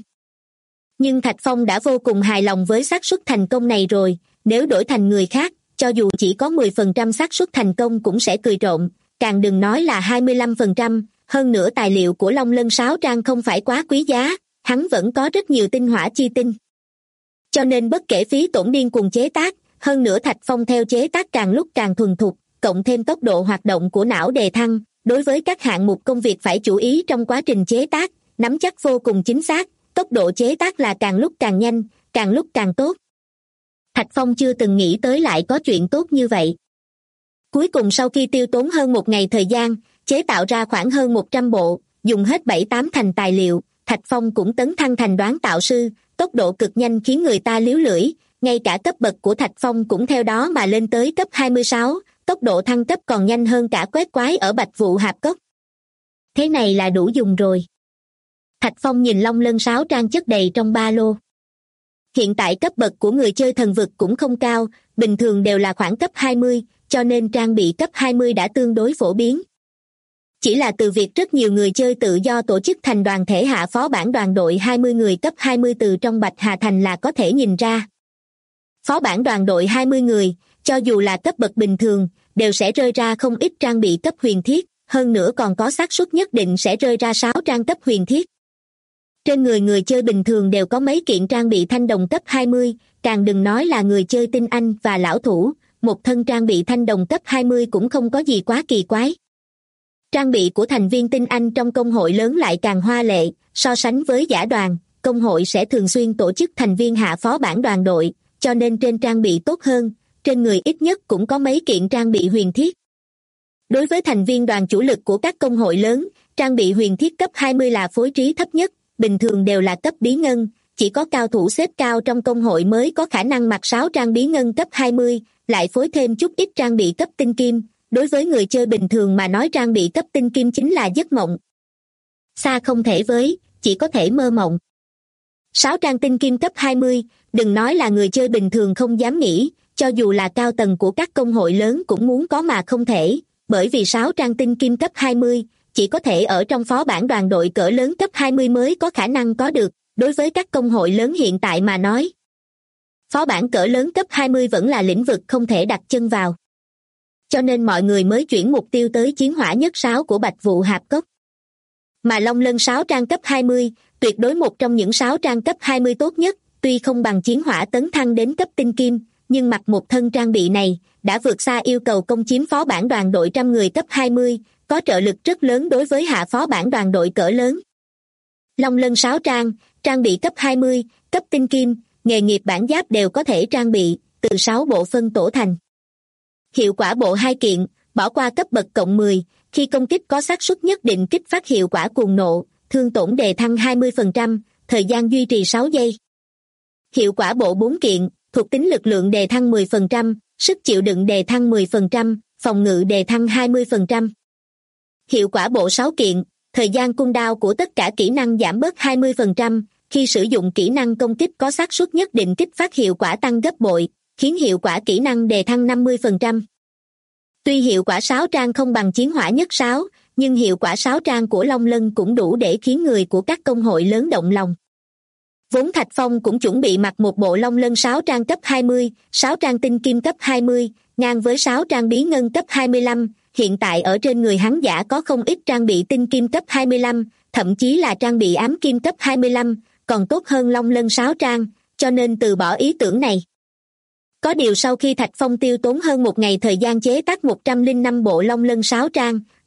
Nhưng Thạch Phong đã vô cùng hài lòng với xác suất thành công này rồi, nếu đổi thành người khác, cho dù chỉ có 10% xác suất thành công cũng sẽ cười trộm, càng đừng nói là 25%, hơn nữa tài liệu của Long Lân Sáo Trang không phải quá quý giá, hắn vẫn có rất nhiều tinh hỏa chi tinh. Cho nên bất kể phí tổn điên cuồng chế tác, hơn nữa Thạch Phong theo chế tác càng lúc càng thuần thục, cộng thêm tốc độ hoạt động của não đề thăng, đối với các hạng mục công việc phải chú ý trong quá trình chế tác, nắm chắc vô cùng chính xác, tốc độ chế tác là càng lúc càng nhanh, càng lúc càng tốt. Thạch Phong chưa từng nghĩ tới lại có chuyện tốt như vậy. Cuối cùng sau khi tiêu tốn hơn một ngày thời gian, chế tạo ra khoảng hơn 100 bộ, dùng hết 7-8 thành tài liệu, Thạch Phong cũng tấn thăng thành đoán tạo sư, tốc độ cực nhanh khiến người ta líu lưỡi, ngay cả cấp bậc của Thạch Phong cũng theo đó mà lên tới cấp 26, tốc độ thăng cấp còn nhanh hơn cả quét quái ở Bạch Vụ Hạp Cốc. Thế này là đủ dùng rồi. Thạch Phong nhìn Long Lân Sáo Trang chất đầy trong ba lô. Hiện tại cấp bậc của người chơi thần vực cũng không cao, bình thường đều là khoảng cấp 20, cho nên trang bị cấp 20 đã tương đối phổ biến. Chỉ là từ việc rất nhiều người chơi tự do tổ chức thành đoàn thể hạ phó bản đoàn đội 20 người cấp 20 từ trong Bạch Hà Thành là có thể nhìn ra. Phó bản đoàn đội 20 người, cho dù là cấp bậc bình thường, đều sẽ rơi ra không ít trang bị cấp huyền thiết, hơn nữa còn có xác suất nhất định sẽ rơi ra 6 trang cấp huyền thiết. Trên người chơi bình thường đều có mấy kiện trang bị thanh đồng cấp 20, càng đừng nói là người chơi tinh anh và lão thủ, một thân trang bị thanh đồng cấp 20 cũng không có gì quá kỳ quái. Trang bị của thành viên tinh anh trong công hội lớn lại càng hoa lệ, so sánh với giả đoàn, công hội sẽ thường xuyên tổ chức thành viên hạ phó bản đoàn đội, cho nên trên trang bị tốt hơn, trên người ít nhất cũng có mấy kiện trang bị huyền thiết. Đối với thành viên đoàn chủ lực của các công hội lớn, trang bị huyền thiết cấp 20 là phối trí thấp nhất, bình thường đều là cấp bí ngân, chỉ có cao thủ xếp cao trong công hội mới có khả năng mặc 6 trang bí ngân cấp 20, lại phối thêm chút ít trang bị cấp tinh kim. Đối với người chơi bình thường mà nói trang bị cấp tinh kim chính là giấc mộng. Xa không thể với, chỉ có thể mơ mộng. 6 trang tinh kim cấp 20, đừng nói là người chơi bình thường không dám nghĩ, cho dù là cao tầng của các công hội lớn cũng muốn có mà không thể, bởi vì 6 trang tinh kim cấp 20, chỉ có thể ở trong phó bản đoàn đội cỡ lớn cấp 20 mới có khả năng có được, đối với các công hội lớn hiện tại mà nói. Phó bản cỡ lớn cấp 20 vẫn là lĩnh vực không thể đặt chân vào. Cho nên mọi người mới chuyển mục tiêu tới chiến hỏa nhất sáo của Bạch Vụ Hạp Cốc. Mà Long Lân Sáo Trang cấp 20, tuyệt đối một trong những sáo trang cấp 20 tốt nhất, tuy không bằng chiến hỏa tấn thăng đến cấp tinh kim, nhưng mặc một thân trang bị này, đã vượt xa yêu cầu công chiếm phó bản đoàn đội trăm người cấp 20, có trợ lực rất lớn đối với hạ phó bản đoàn đội cỡ lớn. Long Lân Sáo Trang, trang bị cấp 20, cấp tinh kim, nghề nghiệp bản giáp đều có thể trang bị, từ 6 bộ phân tổ thành. Hiệu quả bộ 2 kiện, bỏ qua cấp bậc cộng 10, khi công kích có xác suất nhất định kích phát hiệu quả cuồng nộ, thương tổn đề thăng 20%, thời gian duy trì 6 giây. Hiệu quả bộ 4 kiện, thuộc tính lực lượng đề thăng 10%, sức chịu đựng đề thăng 10%, phòng ngự đề thăng 20%. Hiệu quả bộ 6 kiện, thời gian cooldown của tất cả kỹ năng giảm bớt 20%, khi sử dụng kỹ năng công kích có xác suất nhất định kích phát hiệu quả tăng gấp bội, khiến hiệu quả kỹ năng đề thăng 50%. Tuy hiệu quả sáo trang không bằng chiến hỏa nhất sáo, nhưng hiệu quả sáo trang của Long Lân cũng đủ để khiến người của các công hội lớn động lòng. Vốn Thạch Phong cũng chuẩn bị mặc một bộ Long Lân sáo trang cấp 20, sáo trang tinh kim cấp 20, ngang với sáo trang bí ngân cấp 25, hiện tại ở trên người hắn giả có không ít trang bị tinh kim cấp 25, thậm chí là trang bị ám kim cấp 25, còn tốt hơn Long Lân sáo trang, cho nên từ bỏ ý tưởng này. Có điều sau khi Thạch Phong tiêu tốn hơn một ngày thời gian chế tác 105 bộ Long Lân sáo trang,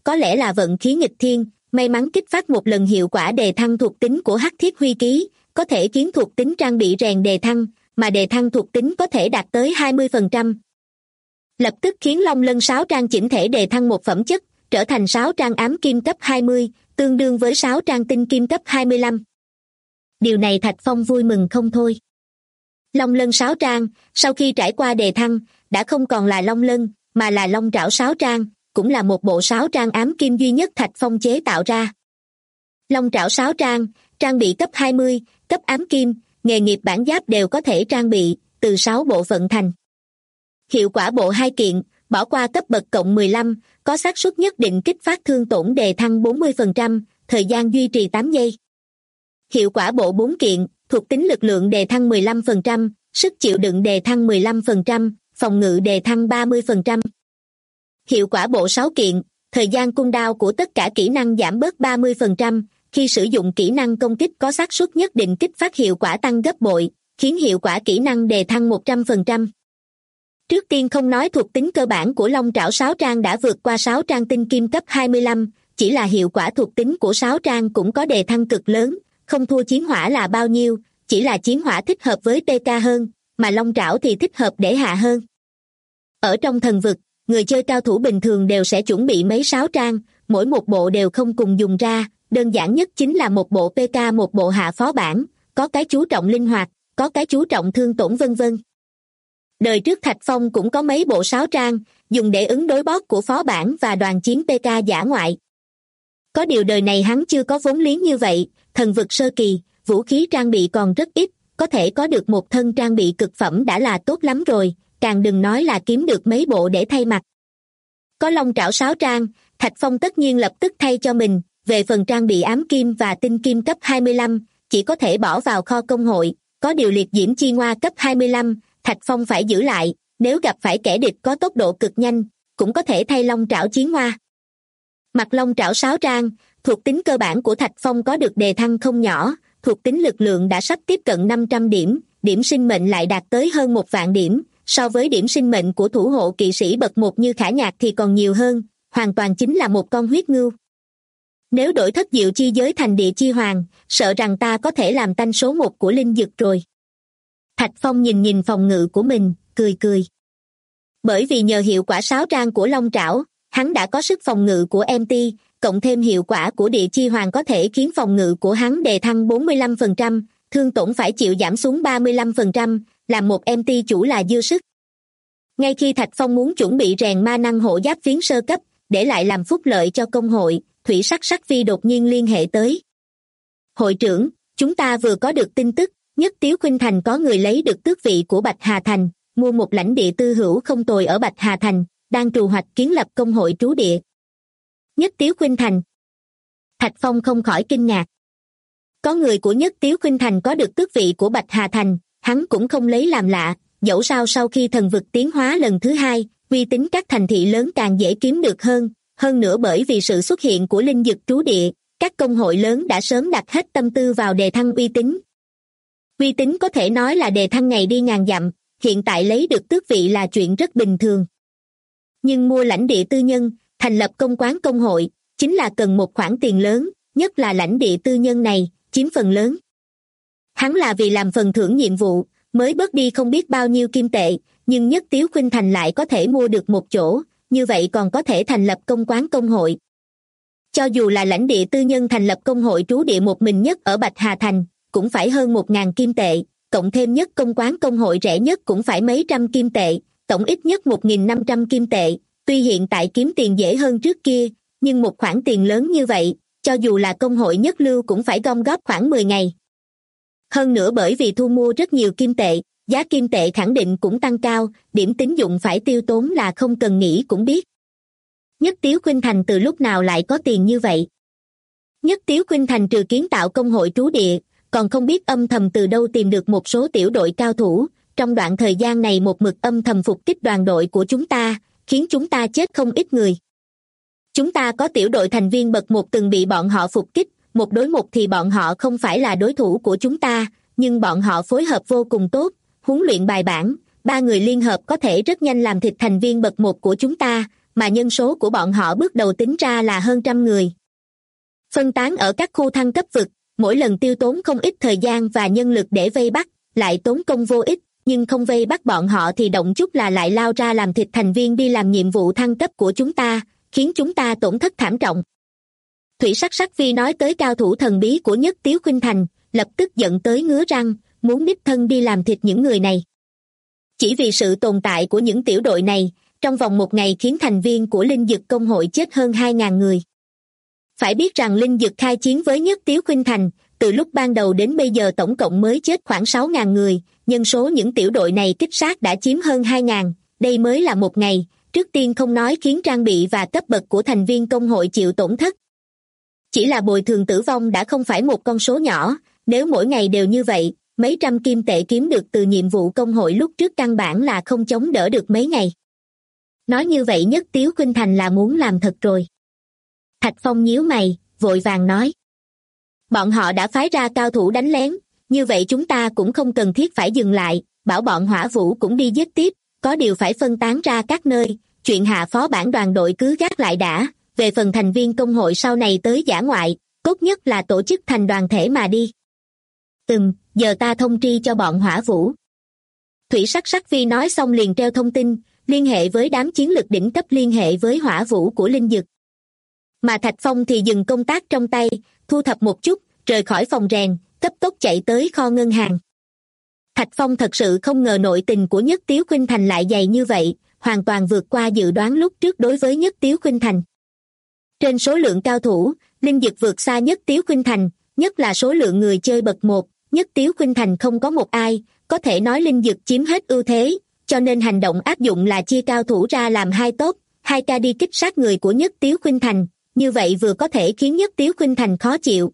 có lẽ là vận khí nghịch thiên, may mắn kích phát một lần hiệu quả đề thăng thuộc tính của hắc thiết huy ký, có thể khiến thuộc tính trang bị rèn đề thăng, mà đề thăng thuộc tính có thể đạt tới 20%. Lập tức khiến Long Lân sáo trang chỉnh thể đề thăng một phẩm chất, trở thành sáo trang ám kim cấp 20, tương đương với sáo trang tinh kim cấp 25. Điều này Thạch Phong vui mừng không thôi. Long Lân sáo trang, sau khi trải qua đề thăng, đã không còn là Long Lân, mà là Long Trảo sáo trang, cũng là một bộ sáo trang ám kim duy nhất Thạch Phong chế tạo ra. Long Trảo sáo trang, trang bị cấp 20, cấp ám kim, nghề nghiệp bản giáp đều có thể trang bị, từ 6 bộ phận thành. Hiệu quả bộ 2 kiện, bỏ qua cấp bậc cộng 15, có xác suất nhất định kích phát thương tổn đề thăng 40%, thời gian duy trì 8 giây. Hiệu quả bộ 4 kiện, thuộc tính lực lượng đề thăng 15%, sức chịu đựng đề thăng 15%, phòng ngự đề thăng 30%. Hiệu quả bộ 6 kiện, thời gian cooldown của tất cả kỹ năng giảm bớt 30%, khi sử dụng kỹ năng công kích có xác suất nhất định kích phát hiệu quả tăng gấp bội, khiến hiệu quả kỹ năng đề thăng 100%. Trước tiên không nói thuộc tính cơ bản của Long Trảo sáo trang đã vượt qua sáo trang tinh kim cấp 25, chỉ là hiệu quả thuộc tính của sáo trang cũng có đề thăng cực lớn, không thua chiến hỏa là bao nhiêu, chỉ là chiến hỏa thích hợp với PK hơn, mà Long Trảo thì thích hợp để hạ hơn. Ở trong thần vực, người chơi cao thủ bình thường đều sẽ chuẩn bị mấy sáo trang, mỗi một bộ đều không cùng dùng ra, đơn giản nhất chính là một bộ PK một bộ hạ phó bản, có cái chú trọng linh hoạt, có cái chú trọng thương tổn vân vân. Đời trước Thạch Phong cũng có mấy bộ sáo trang, dùng để ứng đối boss của phó bản và đoàn chiến PK dã ngoại. Có điều đời này hắn chưa có vốn liếng như vậy, thần vực sơ kỳ, vũ khí trang bị còn rất ít, có thể có được một thân trang bị cực phẩm đã là tốt lắm rồi, càng đừng nói là kiếm được mấy bộ để thay mặt. Có Long Trảo sáo trang, Thạch Phong tất nhiên lập tức thay cho mình, về phần trang bị ám kim và tinh kim cấp 25, chỉ có thể bỏ vào kho công hội, có điều liệt diễm chi ngoa cấp 25, Thạch Phong phải giữ lại, nếu gặp phải kẻ địch có tốc độ cực nhanh, cũng có thể thay Long Trảo chiến ngoa. Mặt Long Trảo sáo trang, thuộc tính cơ bản của Thạch Phong có được đề thăng không nhỏ, thuộc tính lực lượng đã sắp tiếp cận 500 điểm, điểm sinh mệnh lại đạt tới hơn 1 vạn điểm, so với điểm sinh mệnh của thủ hộ kỵ sĩ bậc 1 như Khả Nhạc thì còn nhiều hơn, hoàn toàn chính là một con huyết ngưu. Nếu đổi thất diệu chi giới thành địa chi hoàng, sợ rằng ta có thể làm tanh số 1 của linh dực rồi. Thạch Phong nhìn phòng ngự của mình, cười. Bởi vì nhờ hiệu quả sáo trang của Long Trảo, hắn đã có sức phòng ngự của MT, cộng thêm hiệu quả của địa chi hoàng có thể khiến phòng ngự của hắn đề thăng 45%, thương tổn phải chịu giảm xuống 35%, làm một MT chủ là dư sức. Ngay khi Thạch Phong muốn chuẩn bị rèn ma năng hộ giáp phiến sơ cấp, để lại làm phúc lợi cho công hội, Thủy Sắc Phi đột nhiên liên hệ tới. Hội trưởng, chúng ta vừa có được tin tức, Nhất Tiếu Khuynh Thành có người lấy được tước vị của Bạch Hà Thành, mua một lãnh địa tư hữu không tồi ở Bạch Hà Thành, đang trù hoạch kiến lập công hội trú địa. Nhất Tiếu Khuynh Thành. Thạch Phong không khỏi kinh ngạc. Có người của Nhất Tiếu Khuynh Thành có được tước vị của Bạch Hà Thành, hắn cũng không lấy làm lạ, dẫu sao sau khi thần vực tiến hóa lần thứ 2, uy tín các thành thị lớn càng dễ kiếm được hơn nữa bởi vì sự xuất hiện của linh dực trú địa, các công hội lớn đã sớm đặt hết tâm tư vào đề thăng uy tín. Uy tín có thể nói là đề thăng ngày đi ngàn dặm, hiện tại lấy được tước vị là chuyện rất bình thường. Nhưng mua lãnh địa tư nhân, thành lập công quán công hội, chính là cần một khoản tiền lớn, nhất là lãnh địa tư nhân này, chiếm phần lớn. Hắn là vì làm phần thưởng nhiệm vụ, mới bớt đi không biết bao nhiêu kim tệ, nhưng Nhất Tiếu Khuynh Thành lại có thể mua được một chỗ, như vậy còn có thể thành lập công quán công hội. Cho dù là lãnh địa tư nhân thành lập công hội trú địa một mình nhất ở Bạch Hà Thành, cũng phải hơn 1.000 kim tệ, cộng thêm nhất công quán công hội rẻ nhất cũng phải mấy trăm kim tệ, tổng ít nhất 1.500 kim tệ. Tuy hiện tại kiếm tiền dễ hơn trước kia, nhưng một khoản tiền lớn như vậy, cho dù là công hội nhất lưu cũng phải gom góp khoảng 10 ngày. Hơn nữa bởi vì thu mua rất nhiều kim tệ, giá kim tệ khẳng định cũng tăng cao, điểm tín dụng phải tiêu tốn là không cần nghĩ cũng biết. Nhất Tiếu Khuynh Thành từ lúc nào lại có tiền như vậy? Nhất Tiếu Khuynh Thành trừ kiến tạo công hội trú địa, còn không biết âm thầm từ đâu tìm được một số tiểu đội cao thủ, trong đoạn thời gian này một mực âm thầm phục kích đoàn đội của chúng ta, khiến chúng ta chết không ít người. Chúng ta có tiểu đội thành viên bậc 1 từng bị bọn họ phục kích, 1 đối 1 thì bọn họ không phải là đối thủ của chúng ta, nhưng bọn họ phối hợp vô cùng tốt, huấn luyện bài bản, 3 người liên hợp có thể rất nhanh làm thịt thành viên bậc 1 của chúng ta, mà nhân số của bọn họ bước đầu tính ra là hơn 100 người. Phân tán ở các khu thăng cấp vực, mỗi lần tiêu tốn không ít thời gian và nhân lực để vây bắt, lại tốn công vô ích, nhưng không vây bắt bọn họ thì động chút là lại lao ra làm thịt thành viên đi làm nhiệm vụ thăng cấp của chúng ta, khiến chúng ta tổn thất thảm trọng. Thủy Sắc Sắc Vi nói tới cao thủ thần bí của Nhất Tiếu Khuynh Thành, lập tức giận tới ngứa răng, muốn đích thân đi làm thịt những người này. Chỉ vì sự tồn tại của những tiểu đội này, trong vòng một ngày khiến thành viên của Linh Dực Công hội chết hơn 2.000 người. Phải biết rằng Linh Dực khai chiến với Nhất Tiếu Khuynh Thành, từ lúc ban đầu đến bây giờ tổng cộng mới chết khoảng 6.000 người, nhân số những tiểu đội này kích sát đã chiếm hơn 2.000, đây mới là một ngày, trước tiên không nói khiến trang bị và cấp bậc của thành viên công hội chịu tổn thất. Chỉ là bồi thường tử vong đã không phải một con số nhỏ, nếu mỗi ngày đều như vậy, mấy trăm kim tệ kiếm được từ nhiệm vụ công hội lúc trước căn bản là không chống đỡ được mấy ngày. Nói như vậy Nhất Tiếu Khuynh Thành là muốn làm thật rồi. Thạch Phong nhíu mày, vội vàng nói. Bọn họ đã phái ra cao thủ đánh lén, như vậy chúng ta cũng không cần thiết phải dừng lại, bảo bọn Hỏa Vũ cũng đi giết tiếp, có điều phải phân tán ra các nơi, chuyện hạ phó bản đoàn đội cứ gác lại đã, về phần thành viên công hội sau này tới dã ngoại, tốt nhất là tổ chức thành đoàn thể mà đi. Giờ ta thông tri cho bọn Hỏa Vũ. Thủy Sắc Sắc Vi nói xong liền treo thông tin, liên hệ với đám chiến lực đỉnh cấp liên hệ với Hỏa Vũ của Linh Dực. Mà Thạch Phong thì dừng công tác trong tay, thu thập một chút, rời khỏi phòng rèn, cấp tốc chạy tới kho ngân hàng. Thạch Phong thật sự không ngờ nội tình của Nhất Tiếu Khuynh Thành lại dày như vậy, hoàn toàn vượt qua dự đoán lúc trước đối với Nhất Tiếu Khuynh Thành. Trên số lượng cao thủ, Linh Dực vượt xa Nhất Tiếu Khuynh Thành, nhất là số lượng người chơi bậc 1, Nhất Tiếu Khuynh Thành không có một ai, có thể nói Linh Dực chiếm hết ưu thế, cho nên hành động áp dụng là chia cao thủ ra làm hai tốp, 2 ca đi kích sát người của Nhất Tiếu Khuynh Thành, như vậy vừa có thể khiến Nhất Tiếu Khuynh Thành khó chịu,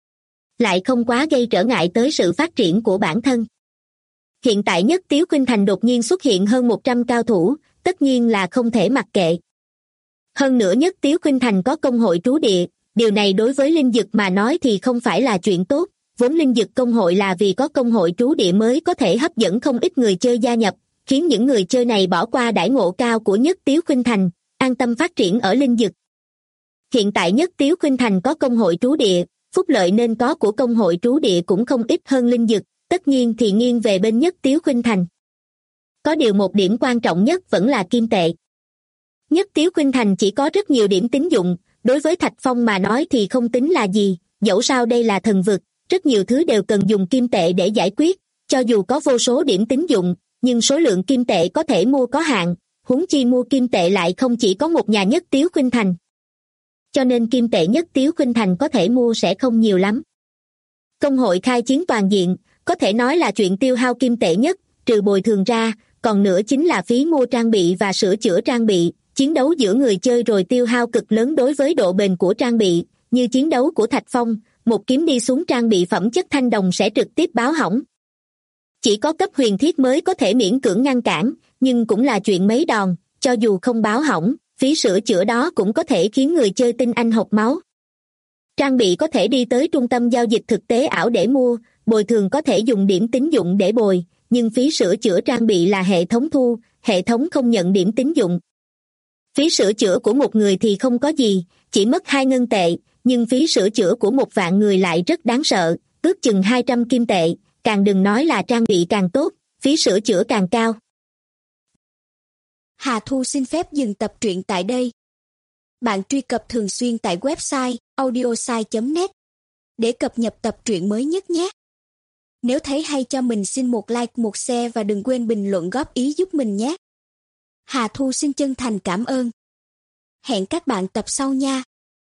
lại không quá gây trở ngại tới sự phát triển của bản thân. Hiện tại Nhất Tiếu Khuynh Thành đột nhiên xuất hiện hơn 100 cao thủ, tất nhiên là không thể mặc kệ. Hơn nữa Nhất Tiếu Khuynh Thành có công hội trú địa, điều này đối với Linh Dực mà nói thì không phải là chuyện tốt, vốn Linh Dực công hội là vì có công hội trú địa mới có thể hấp dẫn không ít người chơi gia nhập, khiến những người chơi này bỏ qua đãi ngộ cao của Nhất Tiếu Khuynh Thành, an tâm phát triển ở Linh Dực. Hiện tại Nhất Tiếu Khuynh Thành có công hội trú địa, phúc lợi nên có của công hội trú địa cũng không ít hơn Linh Dực, tất nhiên thì nghiêng về bên Nhất Tiếu Khuynh Thành. Có điều một điểm quan trọng nhất vẫn là kim tệ. Nhất Tiếu Khuynh Thành chỉ có rất nhiều điểm tín dụng, đối với Thạch Phong mà nói thì không tính là gì, dẫu sao đây là thần vực, rất nhiều thứ đều cần dùng kim tệ để giải quyết, cho dù có vô số điểm tín dụng, nhưng số lượng kim tệ có thể mua có hạn, huống chi mua kim tệ lại không chỉ có một nhà Nhất Tiếu Khuynh Thành. Cho nên kim tệ Nhất Tiếu Khuynh Thành có thể mua sẽ không nhiều lắm. Công hội khai chiến toàn diện, có thể nói là chuyện tiêu hao kim tệ nhất, trừ bồi thường ra, còn nữa chính là phí mua trang bị và sửa chữa trang bị, chiến đấu giữa người chơi rồi tiêu hao cực lớn đối với độ bền của trang bị, như chiến đấu của Thạch Phong, một kiếm đi xuống trang bị phẩm chất thanh đồng sẽ trực tiếp báo hỏng. Chỉ có cấp huyền thiết mới có thể miễn cưỡng ngăn cản, nhưng cũng là chuyện mấy đòn, cho dù không báo hỏng, phí sửa chữa đó cũng có thể khiến người chơi tinh anh hộc máu. Trang bị có thể đi tới trung tâm giao dịch thực tế ảo để mua, bồi thường có thể dùng điểm tín dụng để bồi, nhưng phí sửa chữa trang bị là hệ thống thu, hệ thống không nhận điểm tín dụng. Phí sửa chữa của một người thì không có gì, chỉ mất 2 ngân tệ, nhưng phí sửa chữa của 1 vạn người lại rất đáng sợ, ước chừng 200 kim tệ, càng đừng nói là trang bị càng tốt, phí sửa chữa càng cao. Hà Thu xin phép dừng tập truyện tại đây. Bạn truy cập thường xuyên tại website audiosai.net để cập nhật tập truyện mới nhất nhé. Nếu thấy hay cho mình xin một like, một share và đừng quên bình luận góp ý giúp mình nhé. Hà Thu xin chân thành cảm ơn. Hẹn các bạn tập sau nha.